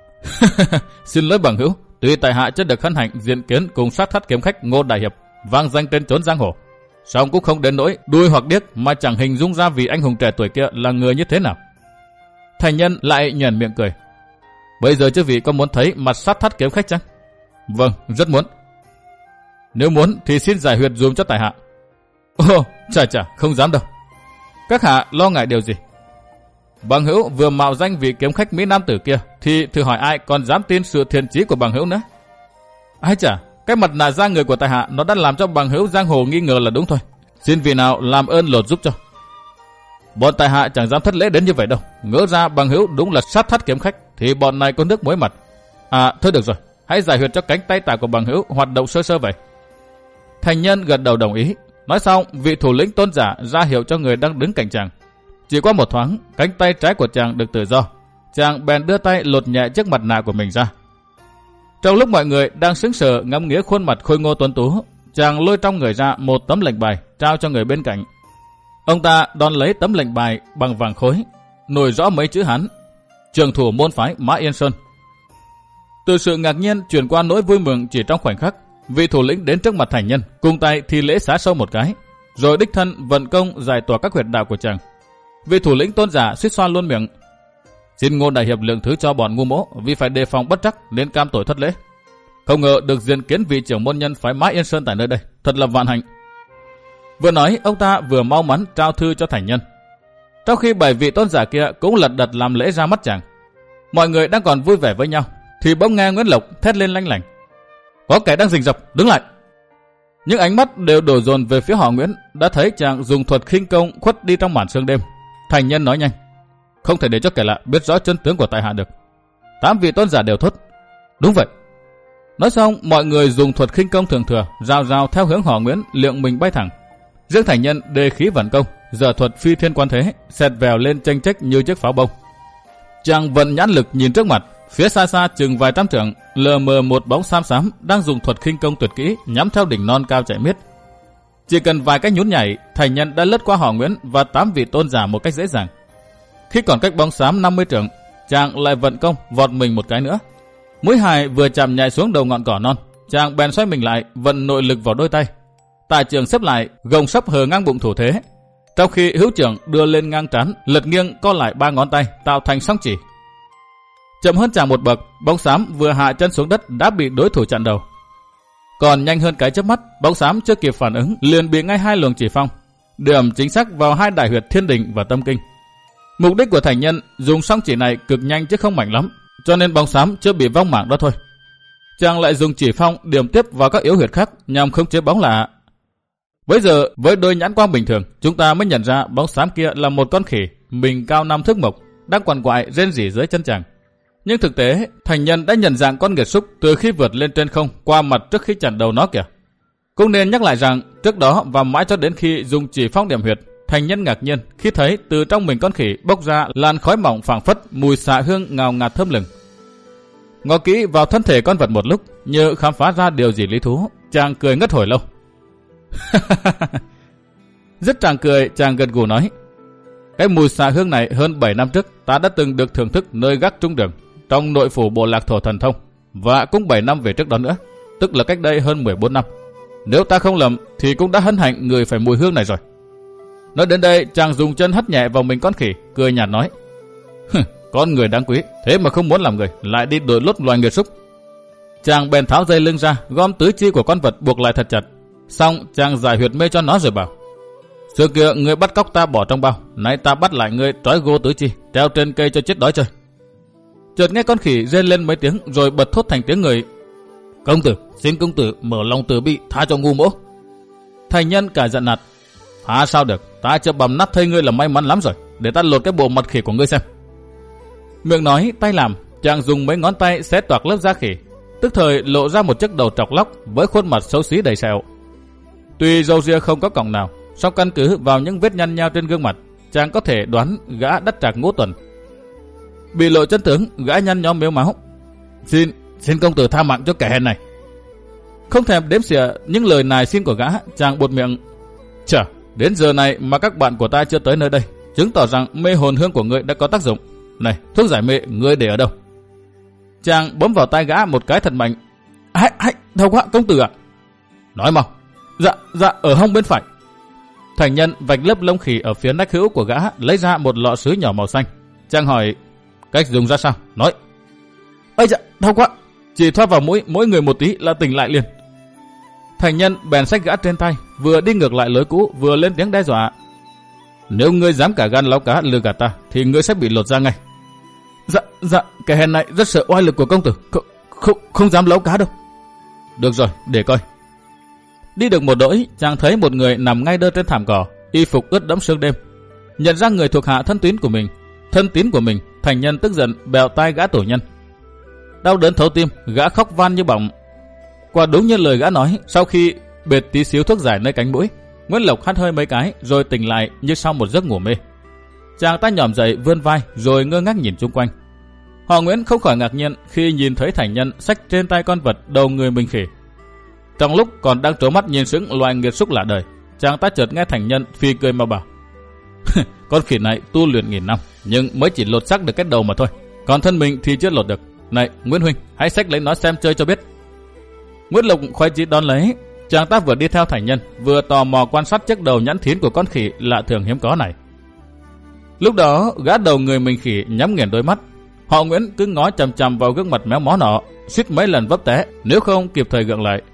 Xin lỗi bằng hữu, tuy tại hạ chưa được hân hạnh diện kiến cùng sát thắt kiếm khách Ngô Đại Hiệp vang danh trên chốn giang hồ, song cũng không đến nỗi đuôi hoặc điếc mà chẳng hình dung ra vị anh hùng trẻ tuổi kia là người như thế nào. Thành nhân lại nhoẻn miệng cười: Bây giờ chứ vị có muốn thấy mặt sát thắt kiếm khách chăng? Vâng, rất muốn. Nếu muốn thì xin giải huyệt dùm cho tại hạ. Ồ, chà chà, không dám đâu. Các hạ lo ngại điều gì? Bằng hữu vừa mạo danh vị kiếm khách Mỹ Nam tử kia thì thử hỏi ai còn dám tin sự thiện chí của bằng hữu nữa. Ai chà, cái mặt nạ da người của tại hạ nó đã làm cho bằng hữu giang hồ nghi ngờ là đúng thôi. Xin vị nào làm ơn lột giúp cho. Bọn tại hạ chẳng dám thất lễ đến như vậy đâu. Ngỡ ra bằng hữu đúng là sát thắt kiếm khách thì bọn này có nước muối mặt. À thôi được rồi, hãy giải huyệt cho cánh tay tả của bằng hữu hoạt động sơ sơ vậy. Thành nhân gật đầu đồng ý. Nói xong, vị thủ lĩnh tôn giả ra hiệu cho người đang đứng cạnh chàng. Chỉ qua một thoáng, cánh tay trái của chàng được tự do. Chàng bèn đưa tay lột nhẹ chiếc mặt nạ của mình ra. Trong lúc mọi người đang sững sờ ngắm nghía khuôn mặt khôi ngô tuấn tú, chàng lôi trong người ra một tấm lệnh bài trao cho người bên cạnh. Ông ta đón lấy tấm lệnh bài bằng vàng khối, nổi rõ mấy chữ Hán: Trường thủ môn phái Mã Yên Sơn. Từ sự ngạc nhiên chuyển qua nỗi vui mừng chỉ trong khoảnh khắc, vị thủ lĩnh đến trước mặt thành nhân, cùng tay thi lễ xá sâu một cái, rồi đích thân vận công giải tỏa các huyệt đạo của chàng. Vị thủ lĩnh tôn giả suýt xoa luôn miệng: Xin Ngô Đại Hiệp lượng thứ cho bọn ngu mỗ, vì phải đề phòng bất trắc nên cam tội thất lễ. Không ngờ được diện kiến vị trưởng môn nhân phái Mã Yên Sơn tại nơi đây, thật là vạn hạnh. Vừa nói, ông ta vừa mau mắn trao thư cho thành nhân. Trong khi bảy vị tôn giả kia cũng lật đật làm lễ ra mắt chàng, mọi người đang còn vui vẻ với nhau, thì bỗng nghe Nguyễn Lộc thét lên lanh lảnh: Có kẻ đang rình rập, đứng lại! Những ánh mắt đều đổ dồn về phía họ Nguyễn. Đã thấy chàng dùng thuật khinh công khuất đi trong màn sương đêm. Thành nhân nói nhanh: Không thể để cho kẻ lạ biết rõ chân tướng của tại hạ được. Tám vị tôn giả đều thốt: Đúng vậy. Nói xong, mọi người dùng thuật khinh công thường thừa, rào rào theo hướng họ Nguyễn, liệng mình bay thẳng. Riêng thành nhân đề khí vận công, dở thuật phi thiên quan thế, xẹt vèo lên chênh chách như chiếc pháo bông. Chàng vận nhãn lực nhìn trước mặt, phía xa xa chừng vài trăm trượng, lờ mờ một bóng xám xám đang dùng thuật khinh công tuyệt kỹ nhắm theo đỉnh non cao chạy miết. Chỉ cần vài cái nhún nhảy, thành nhân đã lướt qua họ Nguyễn và tám vị tôn giả một cách dễ dàng. Khi còn cách bóng xám năm mươi trượng, chàng lại vận công vọt mình một cái nữa. Mũi hài vừa chạm nhảy xuống đầu ngọn cỏ non, chàng bèn xoay mình lại, vận nội lực vào đôi tay. Tài trưởng xếp lại, gồng sấp hờ ngang bụng thủ thế, trong khi hữu trưởng đưa lên ngang trán, lật nghiêng co lại ba ngón tay tạo thành song chỉ. Chậm hơn chàng một bậc, bóng xám vừa hạ chân xuống đất đã bị đối thủ chặn đầu. Còn nhanh hơn cái chớp mắt, bóng xám chưa kịp phản ứng liền bị ngay hai luồng chỉ phong, điểm chính xác vào hai đại huyệt thiên đình và tâm kinh. Mục đích của thành nhân dùng song chỉ này cực nhanh chứ không mạnh lắm, cho nên bóng xám chưa bị vong mạng đó thôi. Chàng lại dùng chỉ phong điểm tiếp vào các yếu huyệt khác nhằm khống chế bóng lạ. Bây giờ với đôi nhãn quang bình thường, chúng ta mới nhận ra bóng xám kia là một con khỉ, mình cao năm thước mộc, đang quằn quại rên rỉ dưới chân chàng. Nhưng thực tế, thành nhân đã nhận dạng con nghiệt xúc từ khi vượt lên trên không qua mặt trước khi chặn đầu nó kìa. Cũng nên nhắc lại rằng trước đó và mãi cho đến khi dùng chỉ phong điểm huyệt, thành nhân ngạc nhiên khi thấy từ trong mình con khỉ bốc ra làn khói mỏng phảng phất, mùi xạ hương ngào ngạt thơm lừng. Ngó kỹ vào thân thể con vật một lúc, như khám phá ra điều gì lý thú, chàng cười ngất hồi lâu. Rất chàng cười, chàng gật gù nói: Cái mùi xạ hương này hơn bảy năm trước ta đã từng được thưởng thức nơi gác trung đường trong nội phủ bộ lạc thổ thần thông, và cũng bảy năm về trước đó nữa. tức là cách đây hơn mười bốn năm. Nếu ta không lầm thì cũng đã hân hạnh người phải mùi hương này rồi. Nói đến đây, chàng dùng chân hất nhẹ vào mình con khỉ, cười nhạt nói: con người đáng quý, thế mà không muốn làm người, lại đi đổi lốt loài người súc. Chàng bèn tháo dây lưng ra, gom tứ chi của con vật buộc lại thật chặt. Xong chàng giải huyệt mê cho nó rồi bảo: xưa kia ngươi bắt cóc ta bỏ trong bao, nay ta bắt lại ngươi trói gô tứ chi, treo trên cây cho chết đói chơi. Chợt nghe con khỉ rên lên mấy tiếng rồi bật thốt thành tiếng người: công tử, xin công tử mở lòng từ bi tha cho ngu mỗ. Thành nhân cả giận nạt: tha sao được, ta chưa bầm nát thây ngươi là may mắn lắm rồi, để ta lột cái bộ mặt khỉ của ngươi xem. Miệng nói tay làm, chàng dùng mấy ngón tay xé toạc lớp da khỉ, tức thời lộ ra một chiếc đầu trọc lóc với khuôn mặt xấu xí đầy sẹo. Tuy râu ria không có cọng nào, song căn cứ vào những vết nhăn nhao trên gương mặt, chàng có thể đoán gã đắc trạc ngũ tuần. Bị lộ chân tướng, gã nhăn nhó mếu máu: Xin, xin công tử tha mạng cho kẻ hèn này. Không thèm đếm xỉa những lời nài xin của gã, chàng buột miệng: Chà, đến giờ này mà các bạn của ta chưa tới nơi đây, chứng tỏ rằng mê hồn hương của ngươi đã có tác dụng. Này, thuốc giải mê ngươi để ở đâu? Chàng bấm vào tay gã một cái thật mạnh: Hãy, hãy, đau quá công tử ạ. Nói mau. Dạ, dạ, ở hông bên phải. Thành nhân vạch lớp lông khỉ ở phía nách hữu của gã, lấy ra một lọ sứ nhỏ màu xanh. Chàng hỏi: cách dùng ra sao? Nói. Ây dạ, đau quá. Chỉ thoa vào mũi, mỗi người một tí là tỉnh lại liền. Thành nhân bèn xách gã trên tay, vừa đi ngược lại lối cũ, vừa lên tiếng đe dọa: Nếu ngươi dám cả gan láo cá lừa gạt ta, thì ngươi sẽ bị lột ra ngay. Dạ, dạ, kẻ hèn này rất sợ oai lực của công tử, không, không, không dám láo cá đâu. Được rồi, để coi. Đi được một đỗi, chàng thấy một người nằm ngay đơ trên thảm cỏ, y phục ướt đẫm sương đêm. Nhận ra người thuộc hạ thân tín của mình, thân tín của mình, thành nhân tức giận bèo tai gã tổ nhân. Đau đớn thấu tim, gã khóc van như bỏng. Quả đúng như lời gã nói, sau khi bệt tí xíu thuốc giải nơi cánh mũi, Nguyễn Lộc hắt hơi mấy cái rồi tỉnh lại như sau một giấc ngủ mê. Chàng ta nhòm dậy vươn vai rồi ngơ ngác nhìn chung quanh. Họ Nguyễn không khỏi ngạc nhiên khi nhìn thấy thành nhân xách trên tay con vật đầu người mình khỉ. Trong lúc còn đang trố mắt nhìn sững loài nghiệt xúc lạ đời, chàng ta chợt nghe thành nhân phi cười mà bảo: Con khỉ này tu luyện nghìn năm, nhưng mới chỉ lột xác được cái đầu mà thôi, còn thân mình thì chưa lột được. Này Nguyễn huynh, hãy xách lấy nó xem chơi cho biết. Nguyễn Lộc khoái chí đón lấy. Chàng ta vừa đi theo thành nhân, vừa tò mò quan sát chiếc đầu nhẵn thín của con khỉ lạ thường hiếm có này. Lúc đó gã đầu người mình khỉ nhắm nghiền đôi mắt. Họ Nguyễn cứ ngó chằm chằm vào gương mặt méo mó nọ, suýt mấy lần vấp té nếu không kịp thời gượng lại.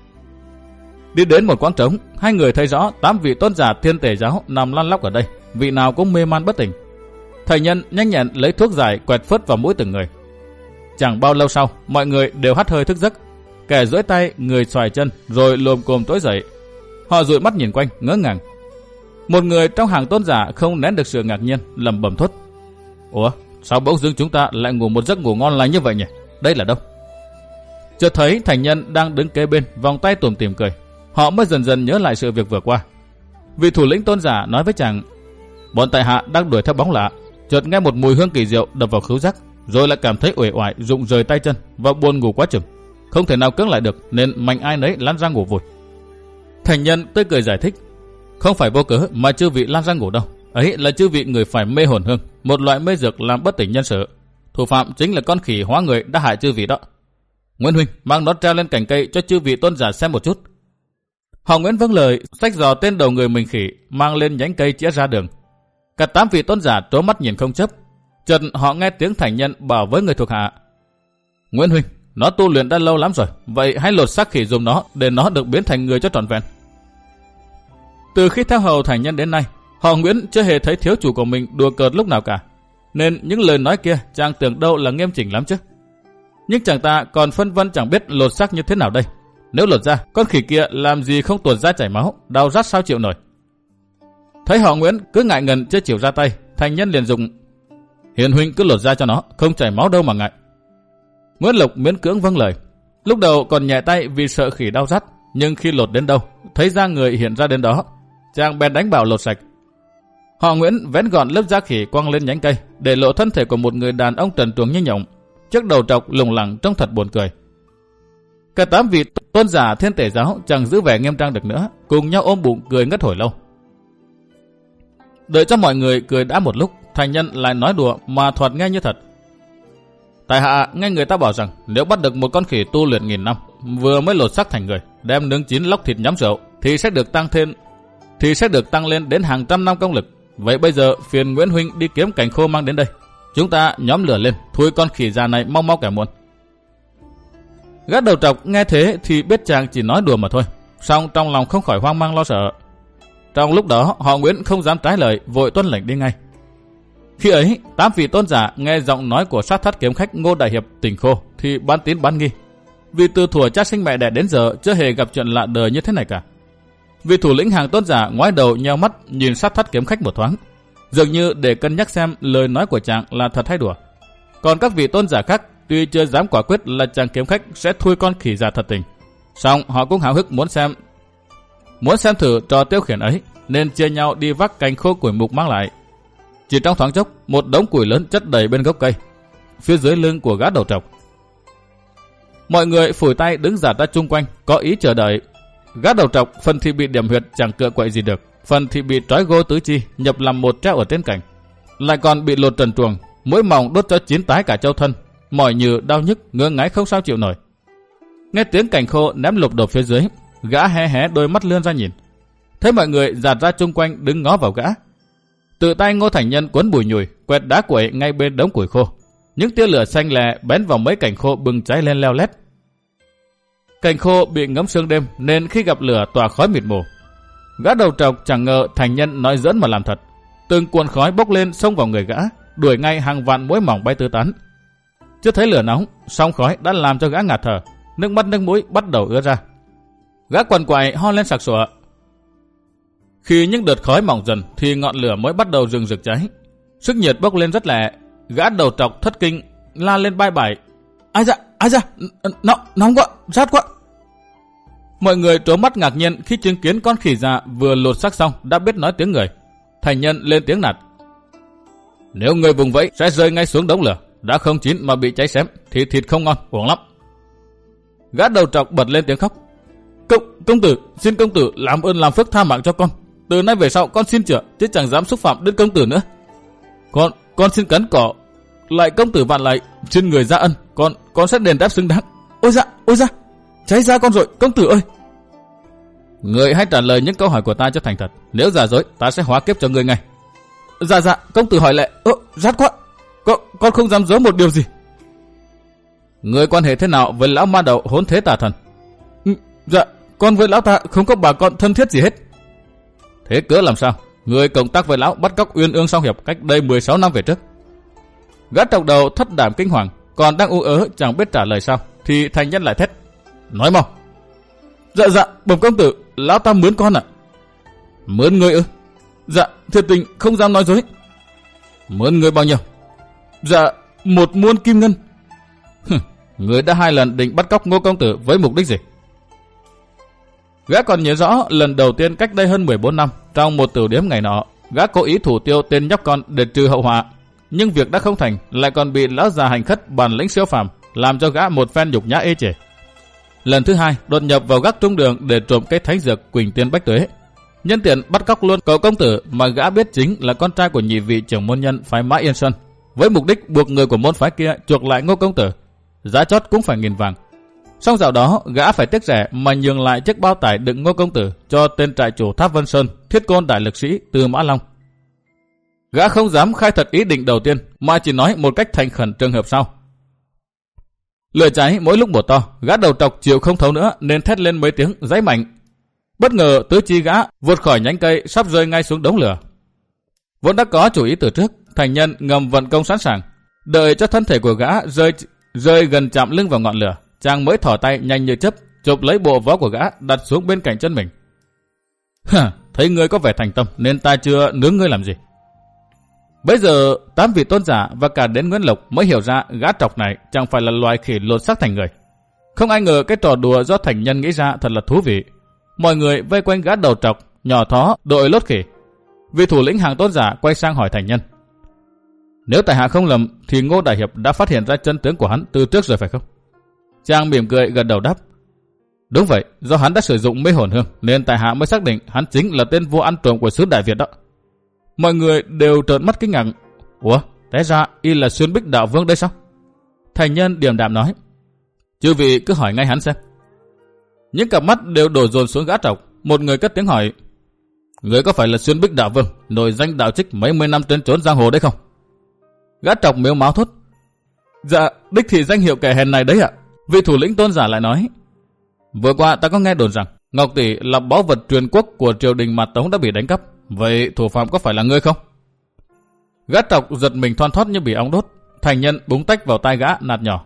Đi đến một quán trống, hai người thấy rõ tám vị tôn giả Thiên Tể giáo nằm lăn lóc ở đây, vị nào cũng mê man bất tỉnh. Thành nhân nhanh nhẹn lấy thuốc giải quẹt phớt vào mũi từng người. Chẳng bao lâu sau, mọi người đều hắt hơi thức giấc, kẻ duỗi tay, người xoài chân, rồi lồm cồm tối dậy. Họ dụi mắt nhìn quanh, ngỡ ngàng. Một người trong hàng tôn giả không nén được sự ngạc nhiên, lẩm bẩm thốt: Ủa, sao bỗng dưng chúng ta lại ngủ một giấc ngủ ngon lành như vậy nhỉ? Đây là đâu? Chợt thấy thành nhân đang đứng kế bên, vòng tay tủm tỉm cười. Họ mới dần dần nhớ lại sự việc vừa qua. Vị thủ lĩnh tôn giả nói với chàng: Bọn tại hạ đang đuổi theo bóng lạ, chợt nghe một mùi hương kỳ diệu đập vào khứu giác, rồi lại cảm thấy uể oải, rụng rời tay chân và buồn ngủ quá chừng, không thể nào cưỡng lại được, nên mạnh ai nấy lăn ra ngủ vội. Thành nhân tươi cười giải thích: Không phải vô cớ mà chư vị lăn ra ngủ đâu, ấy là chư vị người phải mê hồn hương, một loại mê dược làm bất tỉnh nhân sự. Thủ phạm chính là con khỉ hóa người đã hại chư vị đó. Nguyễn huynh, mang nó treo lên cành cây cho chư vị tôn giả xem một chút. Họ Nguyễn vâng lời, xách giò tên đầu người mình khỉ, mang lên nhánh cây chĩa ra đường. Cả tám vị tôn giả trố mắt nhìn không chấp. Chợt họ nghe tiếng thành nhân bảo với người thuộc hạ: Nguyễn huynh, nó tu luyện đã lâu lắm rồi, vậy hãy lột xác khỉ dùng nó để nó được biến thành người cho trọn vẹn. Từ khi theo hầu thành nhân đến nay, họ Nguyễn chưa hề thấy thiếu chủ của mình đùa cợt lúc nào cả, nên những lời nói kia chàng tưởng đâu là nghiêm chỉnh lắm chứ. Nhưng chàng ta còn phân vân chẳng biết lột xác như thế nào đây. Nếu lột ra, con khỉ kia làm gì không tuột ra chảy máu, đau rát sao chịu nổi. Thấy họ Nguyễn cứ ngại ngần chưa chịu ra tay, thành nhân liền dùng: Hiền huynh cứ lột ra cho nó, không chảy máu đâu mà ngại. Nguyễn Lộc miễn cưỡng vâng lời. Lúc đầu còn nhẹ tay vì sợ khỉ đau rát, nhưng khi lột đến đâu, thấy da người hiện ra đến đó, chàng bèn đánh bảo lột sạch. Họ Nguyễn vén gọn lớp da khỉ quăng lên nhánh cây, để lộ thân thể của một người đàn ông trần truồng như nhộng, chiếc đầu trọc lủng lẳng trông thật buồn cười. Cả tám vị tôn giả Thiên Tể giáo chẳng giữ vẻ nghiêm trang được nữa, cùng nhau ôm bụng cười ngất hồi lâu. Đợi cho mọi người cười đã một lúc, thành nhân lại nói đùa mà thoạt nghe như thật: Tại hạ nghe người ta bảo rằng nếu bắt được một con khỉ tu luyện nghìn năm, vừa mới lột xác thành người, đem nướng chín lóc thịt nhắm rượu, thì sẽ được tăng thêm, thì sẽ được tăng lên đến hàng trăm năm công lực. Vậy bây giờ phiền Nguyễn huynh đi kiếm cành khô mang đến đây. Chúng ta nhóm lửa lên, thui con khỉ già này mau mau kẻ muộn. Gã đầu trọc nghe thế thì biết chàng chỉ nói đùa mà thôi, song trong lòng không khỏi hoang mang lo sợ. Trong lúc đó họ Nguyễn không dám trái lời, vội tuân lệnh đi ngay. Khi ấy, tám vị tôn giả nghe giọng nói của sát thắt kiếm khách Ngô Đại Hiệp tỉnh khô thì bán tín bán nghi, vì từ thuở cha sinh mẹ đẻ đến giờ chưa hề gặp chuyện lạ đời như thế này cả. Vị thủ lĩnh hàng tôn giả ngoái đầu nheo mắt nhìn sát thắt kiếm khách một thoáng, dường như để cân nhắc xem lời nói của chàng là thật hay đùa. Còn các vị tôn giả khác tuy chưa dám quả quyết là chàng kiếm khách sẽ thui con khỉ già thật tình, song họ cũng háo hức muốn xem muốn xem thử trò tiêu khiển ấy, nên chia nhau đi vác cành khô củi mục mang lại. Chỉ trong thoáng chốc, một đống củi lớn chất đầy bên gốc cây, phía dưới lưng của gã đầu trọc. Mọi người phủi tay đứng dạt ra chung quanh, có ý chờ đợi. Gã đầu trọc phần thì bị điểm huyệt chẳng cựa quậy gì được, phần thì bị trói gô tứ chi nhập làm một treo ở trên cành, lại còn bị lột trần truồng, mũi mỏng đốt cho chín tái cả châu thân, mỏi nhừ đau nhức ngứa ngáy không sao chịu nổi. Nghe tiếng cành khô ném lục đổ phía dưới, gã hé hé đôi mắt lươn ra nhìn, thấy mọi người dạt ra chung quanh đứng ngó vào gã. Tự tay Ngô Thành Nhân cuốn bùi nhùi quẹt đá quậy ngay bên đống củi khô, những tia lửa xanh lè bén vào mấy cành khô bừng cháy lên leo lét. Cành khô bị ngấm sương đêm nên khi gặp lửa tỏa khói mịt mù. Gã đầu trọc chẳng ngờ Thành Nhân nói giỡn mà làm thật, từng cuộn khói bốc lên xông vào người gã, đuổi ngay hàng vạn muỗi mỏng bay tứ tán. Chưa thấy lửa nóng, song khói đã làm cho gã ngạt thở, nước mắt nước mũi bắt đầu ứa ra. Gã quằn quại ho lên sặc sụa. Khi những đợt khói mỏng dần thì ngọn lửa mới bắt đầu rừng rực cháy, sức nhiệt bốc lên rất lẹ. Gã đầu trọc thất kinh la lên bai bải: "Ai da, ai da, nóng, nóng quá, rát quá!" Mọi người trố mắt ngạc nhiên khi chứng kiến con khỉ già vừa lột xác xong đã biết nói tiếng người. Thành Nhân lên tiếng nạt: "Nếu người vùng vẫy sẽ rơi ngay xuống đống lửa, đã không chín mà bị cháy xém thì thịt không ngon, uổng lắm." Gã đầu trọc bật lên tiếng khóc: Công, công tử, xin công tử làm ơn làm phước tha mạng cho con. Từ nay về sau con xin chữa, chứ chẳng dám xúc phạm đến công tử nữa. Con, con xin cắn cỏ, lại công tử vạn lại, xin người ra ân, con, con sẽ đền đáp xứng đáng. Ôi dạ, ôi dạ, cháy ra con rồi, công tử ơi. Người hãy trả lời những câu hỏi của ta cho thành thật, nếu giả dối ta sẽ hóa kiếp cho người ngay. Dạ dạ, công tử hỏi lẹ. Ơ, rát quá, con, con không dám giấu một điều gì. Người quan hệ thế nào với lão ma đầu hỗn thế tà thần? Dạ, con với lão ta không có bà con thân thiết gì hết. Thế cớ làm sao? Người cộng tác với lão bắt cóc Uyên Ương Song Hiệp cách đây mười sáu năm về trước. Gã trọc đầu thất đảm kinh hoàng, còn đang u ớ chẳng biết trả lời sao, thì Thành Nhân lại thét: Nói mau. Dạ dạ, bẩm công tử, lão ta mướn con ạ. À? Mướn người ư? Dạ, thiệt tình không dám nói dối. Mướn người bao nhiêu? Dạ, một muôn kim ngân. Người đã hai lần định bắt cóc Ngô công tử với mục đích gì? Gã còn nhớ rõ lần đầu tiên cách đây hơn mười bốn năm, trong một tửu điếm ngày nọ, gã cố ý thủ tiêu tên nhóc con để trừ hậu họa, nhưng việc đã không thành, lại còn bị lão già hành khất bản lĩnh siêu phàm làm cho gã một phen nhục nhã ê chề. Lần thứ hai, đột nhập vào gác trung đường để trộm cái thánh dược Quỳnh Tiên Bách Tuế, nhân tiện bắt cóc luôn cậu công tử mà gã biết chính là con trai của nhị vị trưởng môn nhân phái Mã Yên Sơn, với mục đích buộc người của môn phái kia chuộc lại Ngô công tử, giá chót cũng phải nghìn vàng. Xong dạo đó, gã phải tiếc rẻ mà nhường lại chiếc bao tải đựng Ngô công tử cho tên trại chủ Tháp Vân Sơn, thiết côn đại lực sĩ Từ Mã Long. Gã không dám khai thật ý định đầu tiên, mà chỉ nói một cách thành khẩn trường hợp sau. Lửa cháy mỗi lúc một to, gã đầu trọc chịu không thấu nữa nên thét lên mấy tiếng giấy mạnh. Bất ngờ tứ chi gã vụt khỏi nhánh cây sắp rơi ngay xuống đống lửa. Vốn đã có chủ ý từ trước, Thành Nhân ngầm vận công sẵn sàng, đợi cho thân thể của gã rơi rơi gần chạm lưng vào ngọn lửa, chàng mới thỏ tay nhanh như chớp chụp lấy bộ võ của gã đặt xuống bên cạnh chân mình. Hả, thấy ngươi có vẻ thành tâm nên ta chưa nướng ngươi làm gì. Bây giờ tám vị tôn giả và cả đến Nguyễn Lộc mới hiểu ra gã trọc này chẳng phải là loài khỉ lột xác thành người. Không ai ngờ cái trò đùa do Thành Nhân nghĩ ra thật là thú vị. Mọi người vây quanh gã đầu trọc, nhỏ thó, đội lốt khỉ. Vị thủ lĩnh hàng tôn giả quay sang hỏi Thành Nhân: Nếu tại hạ không lầm thì Ngô Đại Hiệp đã phát hiện ra chân tướng của hắn từ trước rồi phải không? Chàng mỉm cười gật đầu đáp: Đúng vậy, do hắn đã sử dụng mê hồn hương nên tại hạ mới xác định hắn chính là tên vua ăn trộm của xứ Đại Việt đó. Mọi người đều trợn mắt kinh ngạc. Ủa, té ra y là Xuyên Bích Đạo Vương đây sao? Thành nhân điềm đạm nói. Chư vị cứ hỏi ngay hắn xem. Những cặp mắt đều đổ dồn xuống gã Trọc. Một người cất tiếng hỏi. Người có phải là Xuyên Bích Đạo Vương, nổi danh đạo trích mấy mươi năm trên trốn giang hồ đấy không? Gã Trọc mếu máo thốt. Dạ, đích thị danh hiệu kẻ hèn này đấy ạ. Vị thủ lĩnh Tôn giả lại nói. Vừa qua ta có nghe đồn rằng Ngọc Tỷ là báu vật truyền quốc của triều đình Mạt Tống đã bị đánh cắp. Vậy thủ phạm có phải là ngươi không? Gã Trọc giật mình thoăn thoắt như bị ong đốt. Thành nhân búng tách vào tai gã nạt nhỏ.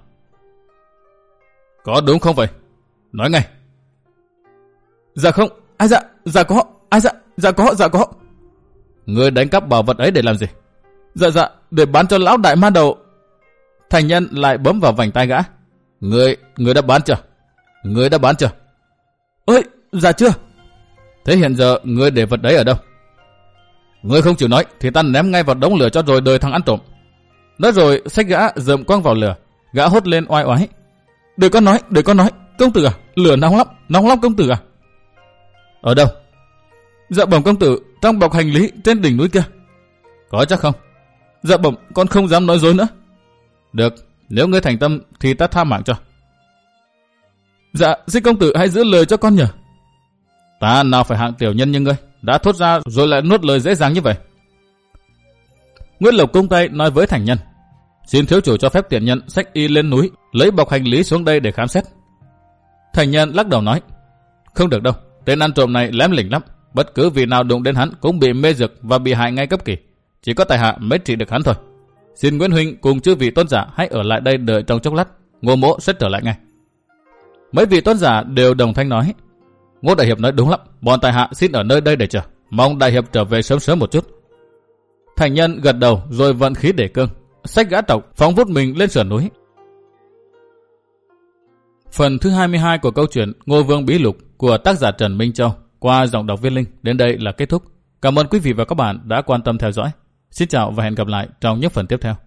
Có đúng không vậy? Nói ngay. Dạ không, ai dạ, dạ có, ai dạ, dạ có, dạ có. Ngươi đánh cắp bảo vật ấy để làm gì? Dạ dạ, để bán cho lão đại ma đầu. Thành nhân lại bấm vào vành tai gã. Ngươi, ngươi đã bán chưa? Ngươi đã bán chưa? Ơi, dạ chưa. Thế hiện giờ ngươi để vật đấy ở đâu? Ngươi không chịu nói thì ta ném ngay vào đống lửa cho rồi đời thằng ăn trộm. Nói rồi xách gã dợm quăng vào lửa. Gã hốt lên oai oái. Để con nói, để con nói. Công tử à, lửa nóng lắm, nóng lắm công tử à. Ở đâu? Dạ bẩm công tử, trong bọc hành lý trên đỉnh núi kia. Có chắc không? Dạ bẩm, con không dám nói dối nữa. Được, nếu ngươi thành tâm thì ta tha mạng cho. Dạ, xin công tử hãy giữ lời cho con nhờ. Ta nào phải hạng tiểu nhân như ngươi, đã thốt ra rồi lại nuốt lời dễ dàng như vậy. Nguyễn Lộc cung tay nói với thành nhân. Xin thiếu chủ cho phép tiện nhân xách y lên núi, lấy bọc hành lý xuống đây để khám xét. Thành nhân lắc đầu nói. Không được đâu, tên ăn trộm này lém lỉnh lắm. Bất cứ vị nào đụng đến hắn cũng bị mê dược và bị hại ngay cấp kỳ. Chỉ có tài hạ mới trị được hắn thôi. Xin Nguyễn huynh cùng chư vị tôn giả hãy ở lại đây đợi trong chốc lát. Ngô mỗ sẽ trở lại ngay. Mấy vị tôn giả đều đồng thanh nói. Ngô đại hiệp nói đúng lắm, bọn tài hạ xin ở nơi đây để chờ. Mong đại hiệp trở về sớm sớm một chút. Thành nhân gật đầu rồi vận khí để cương, xách gã Trọc phóng vút mình lên sườn núi. Phần thứ hai mươi hai của câu chuyện Ngô Vương Bí Lục của tác giả Trần Minh Châu qua giọng đọc Viên Linh đến đây là kết thúc. Cảm ơn quý vị và các bạn đã quan tâm theo dõi. Xin chào và hẹn gặp lại trong những phần tiếp theo.